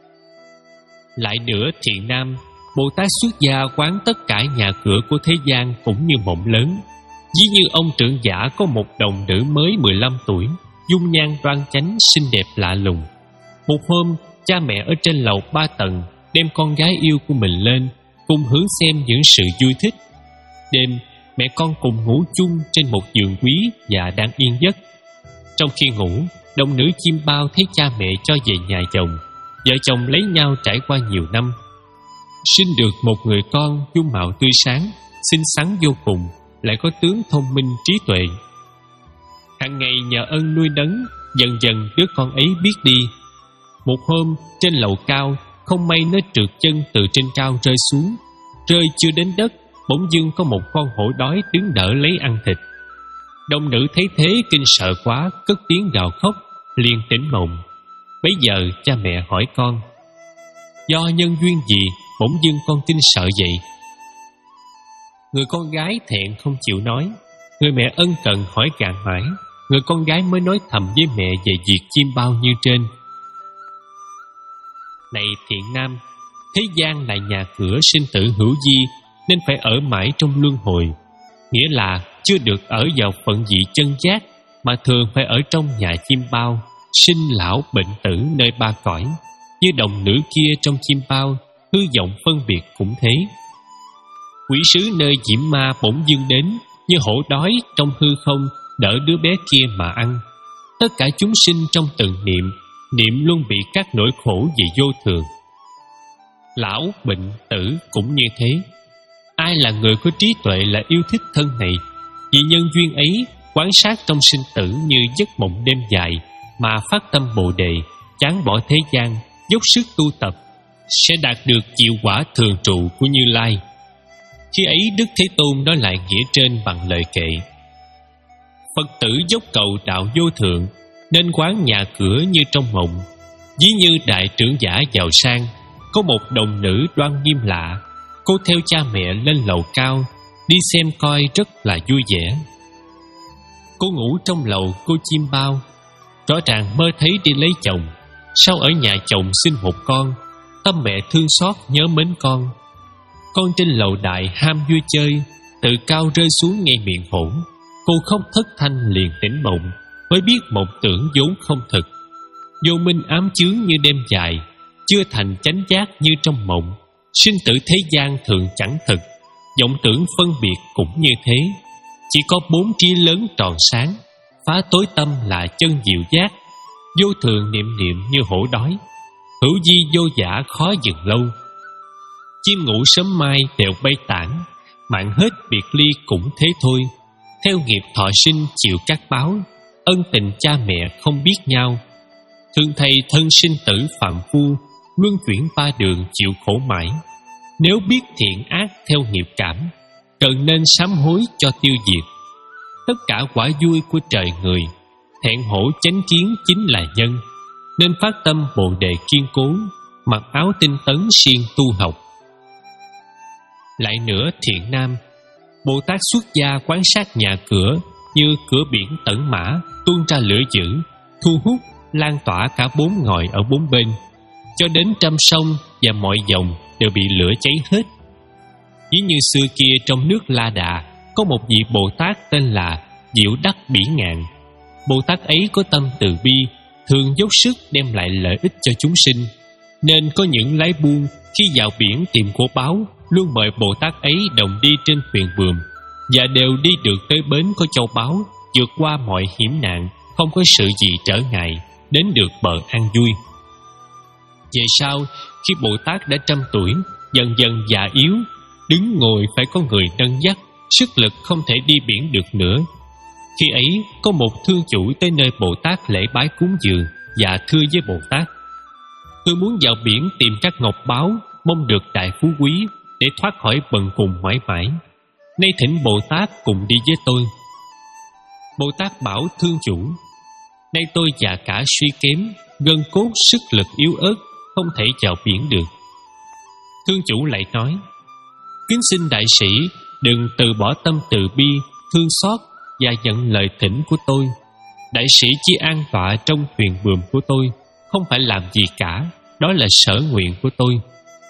Lại nữa thiện nam, Bồ Tát xuất gia quán tất cả nhà cửa của thế gian cũng như mộng lớn. Ví như ông trưởng giả có một đồng nữ mới mười lăm tuổi, dung nhan đoan chánh xinh đẹp lạ lùng. Một hôm, cha mẹ ở trên lầu ba tầng đem con gái yêu của mình lên, cùng hướng xem những sự vui thích. Đêm, mẹ con cùng ngủ chung trên một giường quý và đang yên giấc. Trong khi ngủ, đồng nữ chim bao thấy cha mẹ cho về nhà chồng. Vợ chồng lấy nhau trải qua nhiều năm, sinh được một người con dung mạo tươi sáng, xinh xắn vô cùng, lại có tướng thông minh trí tuệ. Hàng ngày nhờ ơn nuôi nấng, dần dần đứa con ấy biết đi. Một hôm trên lầu cao, không may nó trượt chân từ trên cao rơi xuống. Rơi chưa đến đất, bỗng dưng có một con hổ đói đứng đỡ lấy ăn thịt. Đồng nữ thấy thế kinh sợ quá, cất tiếng gào khóc, liền tỉnh mộng. Bấy giờ cha mẹ hỏi con: do nhân duyên gì bỗng dưng con kinh sợ vậy? Người con gái thẹn không chịu nói. Người mẹ ân cần hỏi gạn mãi, người con gái mới nói thầm với mẹ về việc chim bao như trên. Này thiện nam, thế gian là nhà cửa sinh tử hữu di, nên phải ở mãi trong luân hồi. Nghĩa là chưa được ở vào phận vị chân giác, mà thường phải ở trong nhà chim bao, sinh lão bệnh tử nơi ba cõi. Như đồng nữ kia trong chim bao, hư vọng phân biệt cũng thế. Quỷ sứ nơi diễm ma bỗng dưng đến, như hổ đói trong hư không đỡ đứa bé kia mà ăn. Tất cả chúng sinh trong từng niệm, niệm luôn bị các nỗi khổ vì vô thường. Lão bệnh tử cũng như thế. Ai là người có trí tuệ là yêu thích thân này, vì nhân duyên ấy quán sát trong sinh tử như giấc mộng đêm dài, mà phát tâm Bồ Đề, chán bỏ thế gian, dốc sức tu tập, sẽ đạt được diệu quả thường trụ của Như Lai. Khi ấy Đức Thế Tôn nói lại nghĩa trên bằng lời kệ: Phật tử dốc cầu đạo vô thượng, nên quán nhà cửa như trong mộng. Ví như đại trưởng giả giàu sang, có một đồng nữ đoan nghiêm lạ. Cô theo cha mẹ lên lầu cao, đi xem coi rất là vui vẻ. Cô ngủ trong lầu cô chim bao, rõ ràng mơ thấy đi lấy chồng. Sau ở nhà chồng sinh một con, tâm mẹ thương xót nhớ mến con. Con trên lầu đại ham vui chơi, từ cao rơi xuống ngay miệng hổ. Cô khóc thất thanh liền tỉnh mộng, mới biết mộng tưởng vốn không thực. Vô minh ám chướng như đêm dài, chưa thành chánh giác như trong mộng. Sinh tử thế gian thường chẳng thực, vọng tưởng phân biệt cũng như thế. Chỉ có bốn trí lớn tròn sáng, phá tối tâm là chân diệu giác. Vô thường niệm niệm như hổ đói, hữu di vô giả khó dừng lâu. Chim ngủ sớm mai đều bay tản, mạng hết biệt ly cũng thế thôi. Theo nghiệp thọ sinh chịu các báo, ân tình cha mẹ không biết nhau. Thương thầy thân sinh tử phạm phu, luân chuyển ba đường chịu khổ mãi. Nếu biết thiện ác theo nghiệp cảm, cần nên sám hối cho tiêu diệt. Tất cả quả vui của trời người, thẹn hổ chánh kiến chính là nhân. Nên phát tâm Bồ Đề kiên cố, mặc áo tinh tấn siêng tu học. Lại nữa thiện nam, Bồ Tát xuất gia quán sát nhà cửa như cửa biển tẩn mã, tuôn ra lửa dữ, thu hút, lan tỏa cả bốn ngòi ở bốn bên, cho đến trăm sông và mọi dòng đều bị lửa cháy hết, Ví như xưa kia trong nước La Đà có một vị Bồ Tát tên là Diệu Đắc Bỉ Ngạn. Bồ Tát ấy có tâm từ bi, thường dốc sức đem lại lợi ích cho chúng sinh, nên có những lái buôn khi vào biển tìm của báu luôn mời Bồ Tát ấy đồng đi trên thuyền buồm, và đều đi được tới bến có châu báu, vượt qua mọi hiểm nạn, không có sự gì trở ngại, đến được bờ an vui. Về sau, khi Bồ Tát đã trăm tuổi, dần dần già yếu, đứng ngồi phải có người nâng dắt, sức lực không thể đi biển được nữa. Khi ấy, có một thương chủ tới nơi Bồ Tát lễ bái cúng dường và thưa với Bồ Tát: tôi muốn vào biển tìm các ngọc báu, mong được đại phú quý để thoát khỏi bần cùng mãi mãi. Nay thỉnh Bồ Tát cùng đi với tôi. Bồ Tát bảo thương chủ: nay tôi già cả suy kém, gân cốt sức lực yếu ớt, không thể vào biển được. Thương chủ lại nói: kính xin đại sĩ đừng từ bỏ tâm từ bi, thương xót và nhận lời thỉnh của tôi. Đại sĩ chỉ an tọa trong thuyền buồm của tôi, không phải làm gì cả, đó là sở nguyện của tôi.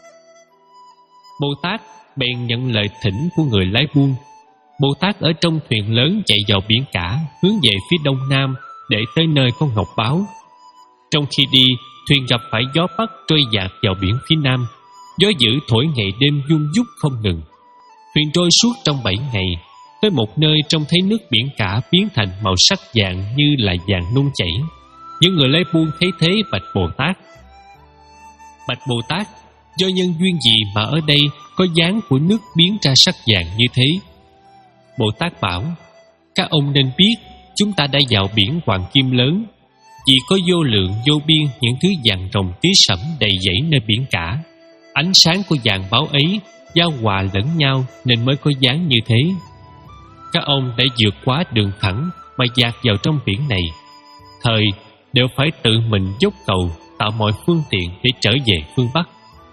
Bồ Tát bèn nhận lời thỉnh của người lái buôn. Bồ Tát ở trong thuyền lớn chạy vào biển cả, hướng về phía đông nam để tới nơi có ngọc báu. Trong khi đi, thuyền gặp phải gió bắc trôi dạt vào biển phía nam. Gió dữ thổi ngày đêm vun vút không ngừng. Thuyền trôi suốt trong bảy ngày, tới một nơi trông thấy nước biển cả biến thành màu sắc vàng như là vàng nung chảy. Những người lái buôn thấy thế bạch Bồ Tát: bạch Bồ Tát, do nhân duyên gì mà ở đây có dáng của nước biến ra sắc vàng như thế? Bồ Tát bảo: các ông nên biết, chúng ta đã vào biển Hoàng Kim lớn, vì có vô lượng vô biên những thứ vàng rồng tí sẫm đầy dẫy nơi biển cả. Ánh sáng của vàng báu ấy giao hòa lẫn nhau nên mới có dáng như thế. Các ông đã vượt quá đường thẳng mà dạt vào trong biển này, thời đều phải tự mình dốc cầu tạo mọi phương tiện để trở về phương Bắc.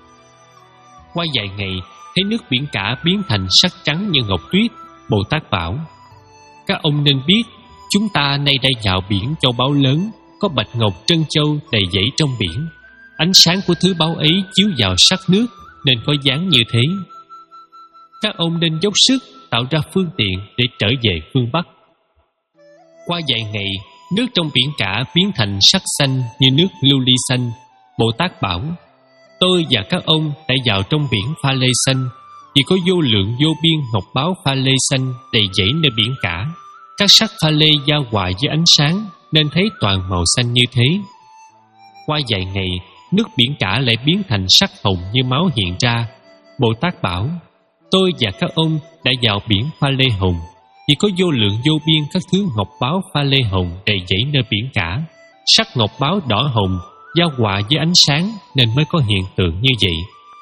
Qua vài ngày, thấy nước biển cả biến thành sắc trắng như ngọc tuyết. Bồ Tát bảo: các ông nên biết, chúng ta nay đã vào biển châu báu lớn, có bạch ngọc trân châu đầy dẫy trong biển. Ánh sáng của thứ báu ấy chiếu vào sắc nước nên có dáng như thế. Các ông nên dốc sức tạo ra phương tiện để trở về phương Bắc. Qua vài ngày, nước trong biển cả biến thành sắc xanh như nước lưu ly xanh. Bồ Tát bảo: tôi và các ông đã vào trong biển pha lê xanh, vì có vô lượng vô biên ngọc báu pha lê xanh đầy dẫy nơi biển cả. Các sắc pha lê giao hòa với ánh sáng nên thấy toàn màu xanh như thế. Qua vài ngày, nước biển cả lại biến thành sắc hồng như máu hiện ra. Bồ Tát bảo: tôi và các ông đã vào biển pha lê hồng, vì có vô lượng vô biên các thứ ngọc báu pha lê hồng đầy dẫy nơi biển cả. Sắc ngọc báu đỏ hồng giao hòa với ánh sáng nên mới có hiện tượng như vậy.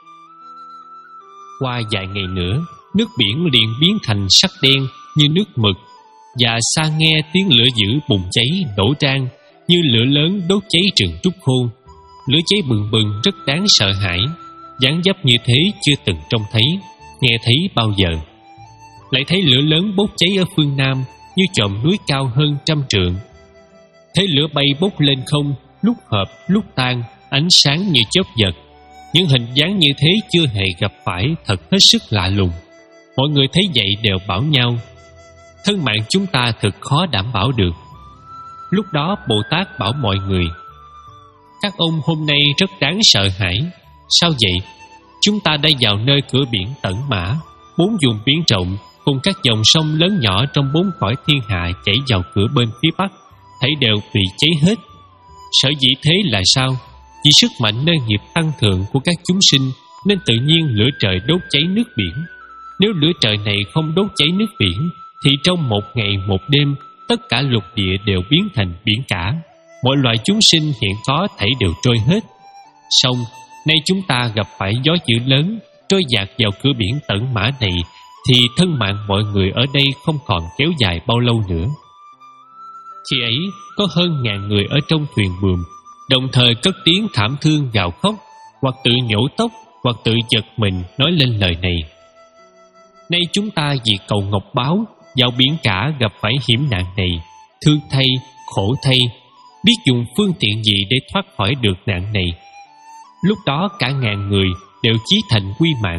Qua vài ngày nữa, nước biển liền biến thành sắc đen như nước mực, và xa nghe tiếng lửa dữ bùng cháy nổ rang như lửa lớn đốt cháy rừng trúc khô. Lửa cháy bừng bừng rất đáng sợ hãi, dáng dấp như thế chưa từng trông thấy, nghe thấy bao giờ. Lại thấy lửa lớn bốc cháy ở phương Nam như chòm núi cao hơn trăm trượng. Thấy lửa bay bốc lên không, lúc hợp lúc tan, ánh sáng như chớp giật. Những hình dáng như thế chưa hề gặp phải, thật hết sức lạ lùng. Mọi người thấy vậy đều bảo nhau: thân mạng chúng ta thật khó đảm bảo được. Lúc đó Bồ Tát bảo mọi người: các ông hôm nay rất đáng sợ hãi. Sao vậy? Chúng ta đã vào nơi cửa biển Tẩn Mã, bốn vùng biển rộng cùng các dòng sông lớn nhỏ trong bốn cõi thiên hạ chảy vào cửa bên phía Bắc, thảy đều bị cháy hết. Sở dĩ thế là sao? Vì sức mạnh nơi nghiệp tăng thượng của các chúng sinh nên tự nhiên lửa trời đốt cháy nước biển. Nếu lửa trời này không đốt cháy nước biển thì trong một ngày một đêm tất cả lục địa đều biến thành biển cả. Mọi loài chúng sinh hiện có thảy đều trôi hết. Song nay chúng ta gặp phải gió dữ lớn trôi dạt vào cửa biển Tẩn Mã này, thì thân mạng mọi người ở đây không còn kéo dài bao lâu nữa. Khi ấy có hơn ngàn người ở trong thuyền buồm, đồng thời cất tiếng thảm thương gào khóc, hoặc tự nhổ tóc, hoặc tự giật mình nói lên lời này: nay chúng ta vì cầu ngọc báu vào biển cả gặp phải hiểm nạn này, thương thay, khổ thay, biết dùng phương tiện gì để thoát khỏi được nạn này. Lúc đó cả ngàn người đều chí thành quy mạng,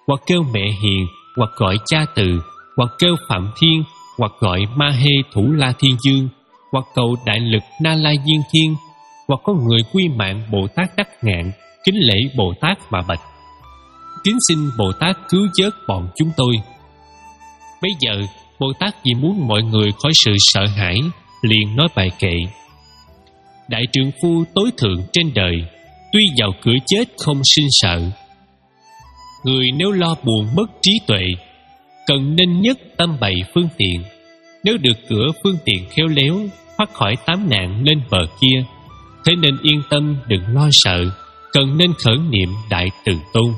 hoặc kêu mẹ hiền, hoặc gọi cha từ, hoặc kêu Phạm Thiên, hoặc gọi Ma Hê Thủ La Thiên Dương, hoặc cầu đại lực Na La Diên Thiên, hoặc có người quy mạng Bồ Tát Đắc Ngạn, kính lễ Bồ Tát mà bạch: kính xin Bồ Tát cứu vớt bọn chúng tôi. Bây giờ Bồ Tát vì muốn mọi người khỏi sự sợ hãi, liền nói bài kệ: đại trượng phu tối thượng trên đời, tuy vào cửa chết không sinh sợ. Người nếu lo buồn mất trí tuệ, cần nên nhất tâm bày phương tiện. Nếu được cửa phương tiện khéo léo, thoát khỏi tám nạn lên bờ kia. Thế nên yên tâm đừng lo sợ, cần nên khởi niệm đại từ tôn.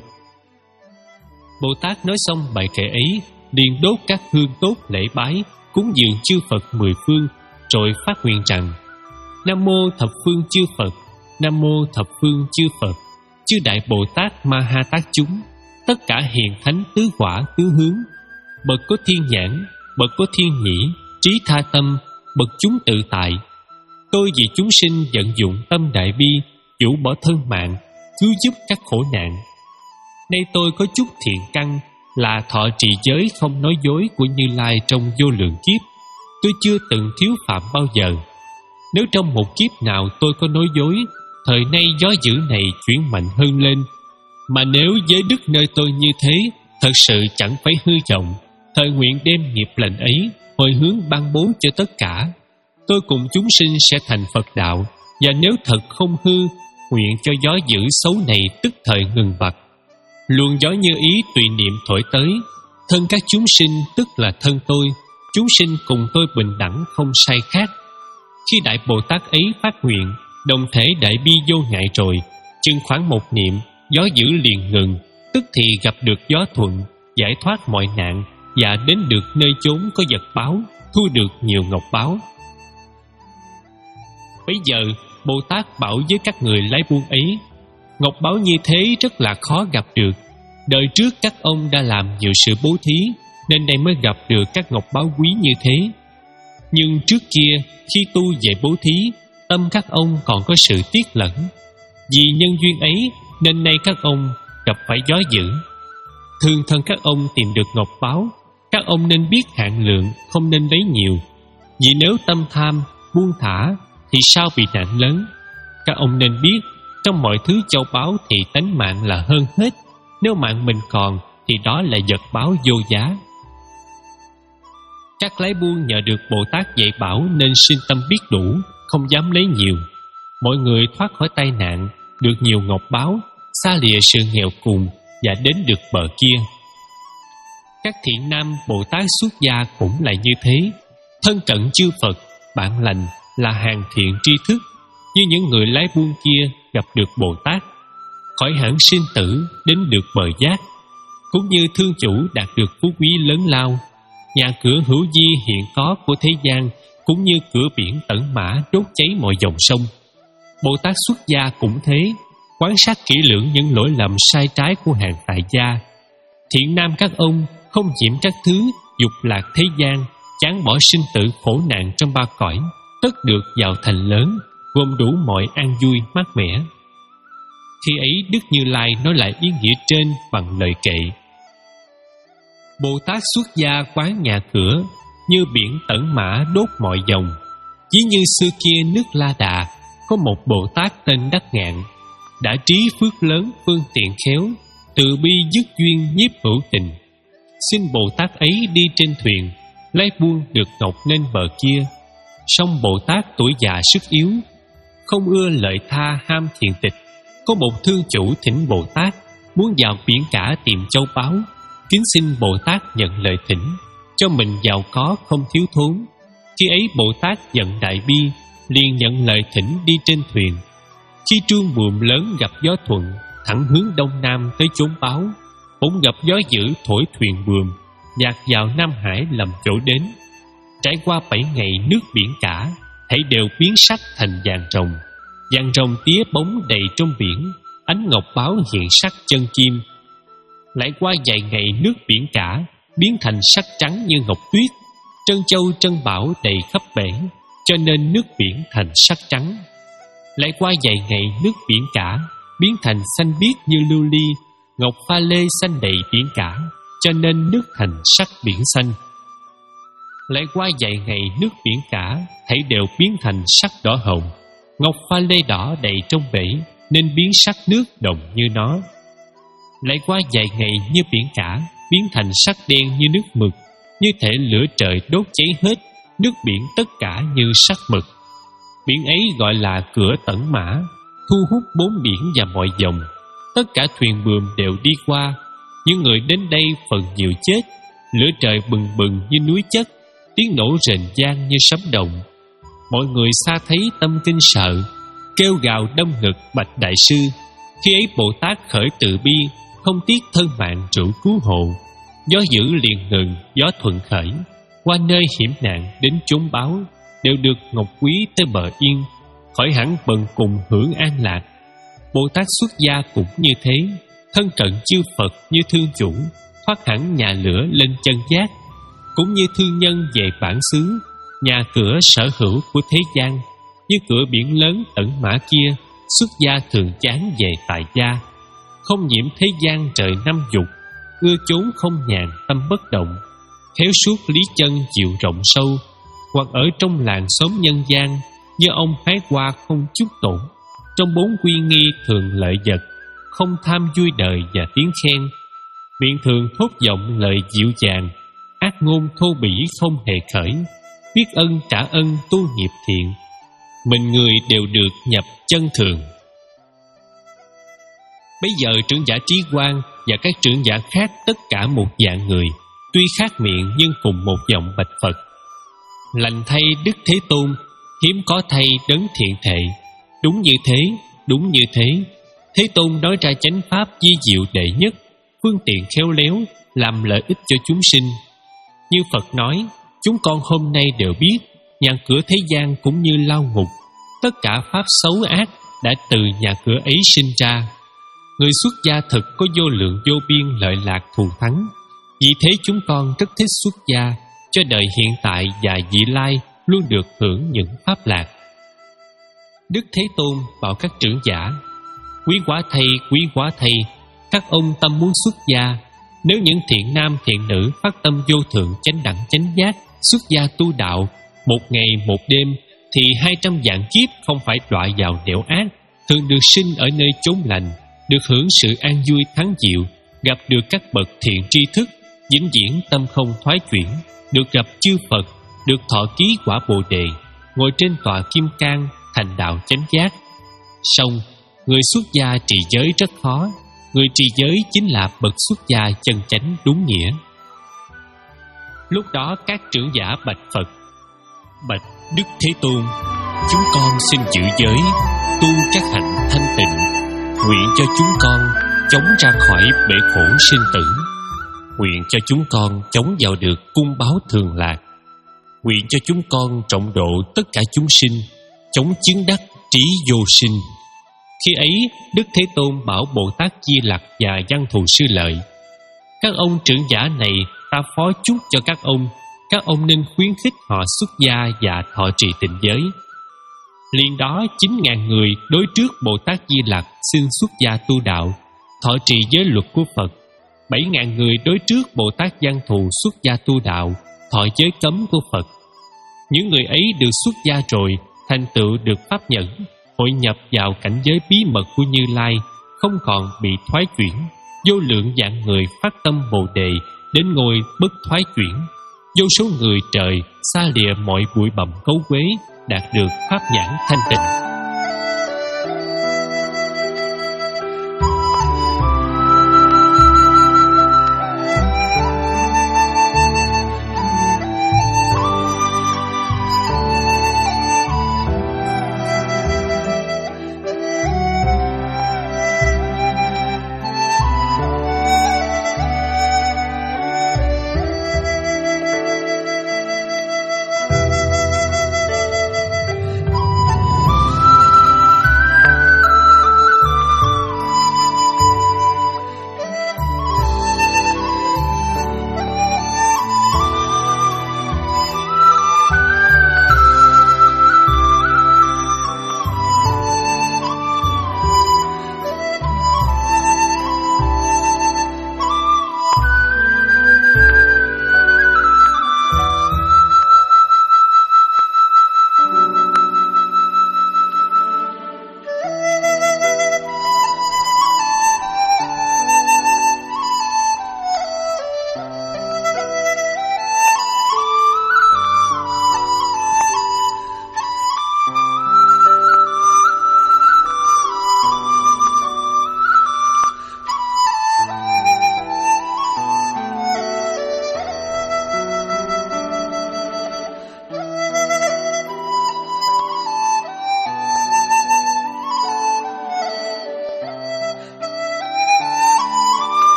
Bồ Tát nói xong bài kệ ấy, liền đốt các hương tốt lễ bái, cúng dường chư Phật mười phương, rồi phát nguyện rằng: Nam mô thập phương chư Phật, Nam mô thập phương chư Phật, chư đại Bồ Tát Ma Ha Tát chúng, tất cả hiền thánh tứ quả tứ hướng, bậc có thiên nhãn, bậc có thiên nhĩ, trí tha tâm, bậc chúng tự tại. Tôi vì chúng sinh vận dụng tâm đại bi, vũ bỏ thân mạng, cứu giúp các khổ nạn. Nay tôi có chút thiện căn, là thọ trì giới không nói dối của Như Lai trong vô lượng kiếp. Tôi chưa từng thiếu phạm bao giờ. Nếu trong một kiếp nào tôi có nói dối, thời nay gió dữ này chuyển mạnh hơn lên. Mà nếu giới đức nơi tôi như thế, thật sự chẳng phải hư vọng. Thời nguyện đem nghiệp lành ấy hồi hướng ban bố cho tất cả. Tôi cùng chúng sinh sẽ thành Phật đạo. Và nếu thật không hư, nguyện cho gió dữ xấu này tức thời ngừng bặt. Luồng gió như ý tùy niệm thổi tới, thân các chúng sinh tức là thân tôi, chúng sinh cùng tôi bình đẳng không sai khác. Khi đại Bồ Tát ấy phát nguyện, đồng thể đại bi vô ngại rồi, chừng khoảng một niệm, gió dữ liền ngừng, tức thì gặp được gió thuận, giải thoát mọi nạn, và đến được nơi chốn có vật báo, thu được nhiều ngọc báo. Bây giờ Bồ Tát bảo với các người lái buôn ấy: ngọc báo như thế rất là khó gặp được. Đời trước các ông đã làm nhiều sự bố thí, nên đây mới gặp được các ngọc báo quý như thế. Nhưng trước kia khi tu về bố thí, tâm các ông còn có sự tiếc lẫn. Vì nhân duyên ấy nên nay các ông gặp phải gió dữ. Thường thân các ông tìm được ngọc báo, các ông nên biết hạn lượng, không nên lấy nhiều. Vì nếu tâm tham, buông thả thì sao bị nạn lớn. Các ông nên biết, trong mọi thứ châu báu thì tánh mạng là hơn hết. Nếu mạng mình còn thì đó là vật báo vô giá. Các lái buôn nhờ được Bồ Tát dạy bảo nên sinh tâm biết đủ, không dám lấy nhiều. Mọi người thoát khỏi tai nạn, được nhiều ngọc báo, xa lìa sự nghèo cùng và đến được bờ kia. Các thiện nam Bồ Tát xuất gia cũng là như thế. Thân cận chư Phật, bạn lành, là hàng thiện tri thức, như những người lái buôn kia gặp được Bồ Tát, khỏi hẳn sinh tử đến được bờ giác. Cũng như thương chủ đạt được phú quý lớn lao, nhà cửa hữu di hiện có của thế gian, cũng như cửa biển tẩn mã đốt cháy mọi dòng sông. Bồ Tát xuất gia cũng thế, quan sát kỹ lưỡng những lỗi lầm sai trái của hàng tại gia. Thiện nam các ông không nhiễm các thứ dục lạc thế gian, chán bỏ sinh tử khổ nạn trong ba cõi, tất được vào thành lớn, gồm đủ mọi an vui mát mẻ. Khi ấy Đức Như Lai nói lại ý nghĩa trên bằng lời kệ: Bồ Tát xuất gia quán nhà cửa, như biển tẩn mã đốt mọi dòng. Ví như xưa kia nước La Đà, có một Bồ Tát tên Đắc Ngạn, đã trí phước lớn phương tiện khéo, từ bi dứt duyên nhiếp hữu tình. Xin Bồ Tát ấy đi trên thuyền, lái buôn được ngọc lên bờ kia. Song Bồ Tát tuổi già sức yếu, không ưa lợi tha ham thiện tịch. Có một thương chủ thỉnh Bồ Tát, muốn vào biển cả tìm châu báu. Kính xin Bồ Tát nhận lời thỉnh, cho mình giàu có không thiếu thốn. Khi ấy Bồ Tát giận đại bi, liền nhận lời thỉnh đi trên thuyền. Khi truông buồm lớn gặp gió thuận, thẳng hướng đông nam tới chốn báu. Bỗng gặp gió dữ thổi thuyền buồm, dạt vào Nam Hải lầm chỗ đến. Trải qua bảy ngày nước biển cả, thảy đều biến sắc thành vàng rồng. Vàng rồng tía bóng đầy trong biển, ánh ngọc báo hiện sắc chân kim. Lại qua vài ngày nước biển cả, biến thành sắc trắng như ngọc tuyết. Trân châu trân bảo đầy khắp bể, cho nên nước biển thành sắc trắng. Lại qua vài ngày nước biển cả, biến thành xanh biếc như lưu ly, ngọc pha lê xanh đầy biển cả, cho nên nước thành sắc biển xanh. Lại qua vài ngày, nước biển cả thảy đều biến thành sắc đỏ hồng. Ngọc pha lê đỏ đầy trong bể, nên biến sắc nước đồng như nó. Lại qua vài ngày, như biển cả biến thành sắc đen như nước mực, như thể lửa trời đốt cháy hết nước biển tất cả như sắc mực. Biển ấy gọi là cửa Tẩn Mã, thu hút bốn biển và mọi dòng. Tất cả thuyền buồm đều đi qua. Những người đến đây phần nhiều chết. Lửa trời bừng bừng như núi chất, tiếng nổ rền vang như sấm động. Mọi người xa thấy tâm kinh sợ, kêu gào đâm ngực bạch đại sư. Khi ấy Bồ Tát khởi từ bi, không tiếc thân mạng trụ cứu hộ. Gió dữ liền ngừng, gió thuận khởi. Qua nơi hiểm nạn đến chốn báo, đều được ngọc quý tới bờ yên, khỏi hẳn bần cùng hưởng an lạc. Bồ Tát xuất gia cũng như thế, thân cận chư Phật như thương chủ, thoát hẳn nhà lửa lên chân giác. Cũng như thương nhân về bản xứ, nhà cửa sở hữu của thế gian, như cửa biển lớn Tẩn Mã kia, xuất gia thường chán về tại gia. Không nhiễm thế gian trời năm dục, ưa chốn không nhàn tâm bất động, khéo suốt lý chân chịu rộng sâu. Hoặc ở trong làng xóm nhân gian, như ông hái hoa không chút tổn. Trong bốn quy nghi thường lợi vật, không tham vui đời và tiếng khen. Miệng thường thốt giọng lời dịu dàng, ác ngôn thô bỉ không hề khởi. Biết ân trả ân tu nghiệp thiện, mình người đều được nhập chân thường. Bây giờ trưởng giả Trí Quang và các trưởng giả khác tất cả một dạng người, tuy khác miệng nhưng cùng một giọng bạch Phật: lành thay Đức Thế Tôn, hiếm có thay đấng thiện thệ. Đúng như thế, đúng như thế. Thế Tôn nói ra chánh pháp di diệu đệ nhất, phương tiện khéo léo, làm lợi ích cho chúng sinh. Như Phật nói, chúng con hôm nay đều biết, nhà cửa thế gian cũng như lao ngục, tất cả pháp xấu ác đã từ nhà cửa ấy sinh ra. Người xuất gia thực có vô lượng vô biên lợi lạc thù thắng. Vì thế chúng con rất thích xuất gia, cho đời hiện tại và vị lai luôn được hưởng những pháp lạc. Đức Thế Tôn bảo các trưởng giả: quý quá thay, quý quá thay, các ông tâm muốn xuất gia. Nếu những thiện nam thiện nữ phát tâm vô thượng chánh đẳng chánh giác, xuất gia tu đạo một ngày một đêm, thì hai trăm vạn kiếp không phải đọa vào nẻo ác, thường được sinh ở nơi chốn lành, được hưởng sự an vui thắng diệu, gặp được các bậc thiện tri thức, vĩnh viễn tâm không thoái chuyển, được gặp chư Phật, được thọ ký quả Bồ Đề, ngồi trên tọa kim cang, thành đạo chánh giác. Song người xuất gia trì giới rất khó. Người trì giới chính là bậc xuất gia chân chánh đúng nghĩa. Lúc đó các trưởng giả bạch Phật: bạch Đức Thế Tôn, chúng con xin giữ giới, tu các hạnh thanh tịnh, nguyện cho chúng con chống ra khỏi bể khổ sinh tử, nguyện cho chúng con chống vào được cung báo thường lạc, nguyện cho chúng con trọng độ tất cả chúng sinh, chống chứng đắc trí vô sinh. Khi ấy Đức Thế Tôn bảo Bồ Tát Di Lặc và Văn Thù Sư Lợi: các ông trưởng giả này ta phó chúc cho các ông, các ông nên khuyến khích họ xuất gia và thọ trì tịnh giới. Liền đó chín ngàn người đối trước Bồ Tát Di Lặc xin xuất gia tu đạo, thọ trì giới luật của Phật. Bảy ngàn người đối trước Bồ Tát Văn Thù xuất gia tu đạo, thọ giới cấm của Phật. Những người ấy được xuất gia rồi, thành tựu được pháp nhẫn, hội nhập vào cảnh giới bí mật của Như Lai, không còn bị thoái chuyển. Vô lượng vạn người phát tâm Bồ Đề, đến ngôi bất thoái chuyển. Vô số người trời xa lìa mọi bụi bặm cấu quế, đạt được pháp nhãn thanh tịnh.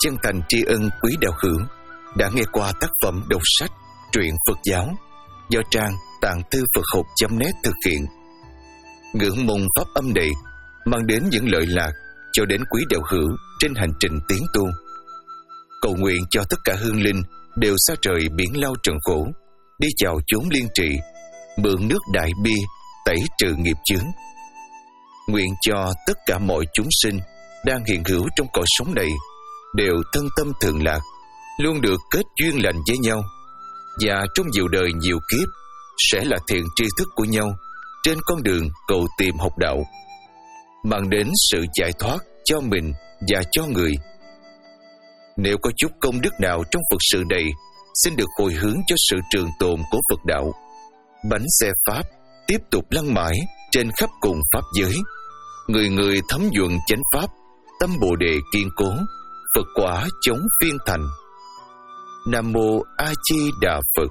chân thành tri ân quý đạo hữu đã nghe qua tác phẩm đọc sách truyện Phật giáo do trang tạng thư Phật học chấm net thực hiện. Ngưỡng mong pháp âm này mang đến những lợi lạc cho đến quý đạo hữu trên hành trình tiến tu. Cầu nguyện cho tất cả hương linh đều xa trời biển lao trần khổ, đi vào chốn liên trị, mượn nước đại bi tẩy trừ nghiệp chướng. Nguyện cho tất cả mọi chúng sinh đang hiện hữu trong cõi sống này đều thân tâm thường lạc, luôn được kết duyên lành với nhau, và trong nhiều đời nhiều kiếp sẽ là thiện tri thức của nhau trên con đường cầu tìm học đạo, mang đến sự giải thoát cho mình và cho người. Nếu có chút công đức nào trong Phật sự này, xin được hồi hướng cho sự trường tồn của Phật đạo. Bánh xe Pháp tiếp tục lăn mãi trên khắp cùng Pháp giới. Người người thấm nhuận chánh Pháp, tâm Bồ Đề kiên cố, Phật quả chống phiên thành. Nam Mô A Di Đà Phật.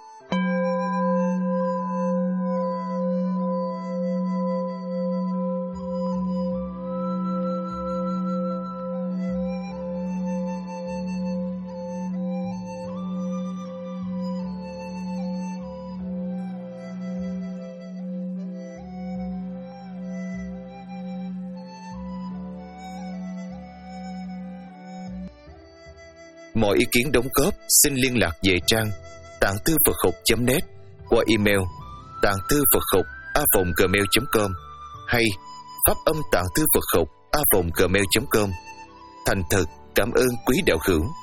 Mọi ý kiến đóng góp xin liên lạc về trang tạng thư Phật học chấm net qua email tạng thư Phật học a vòng gmail chấm com hay pháp âm tạng thư Phật học a vòng gmail chấm com. Thành thật cảm ơn quý đạo hữu.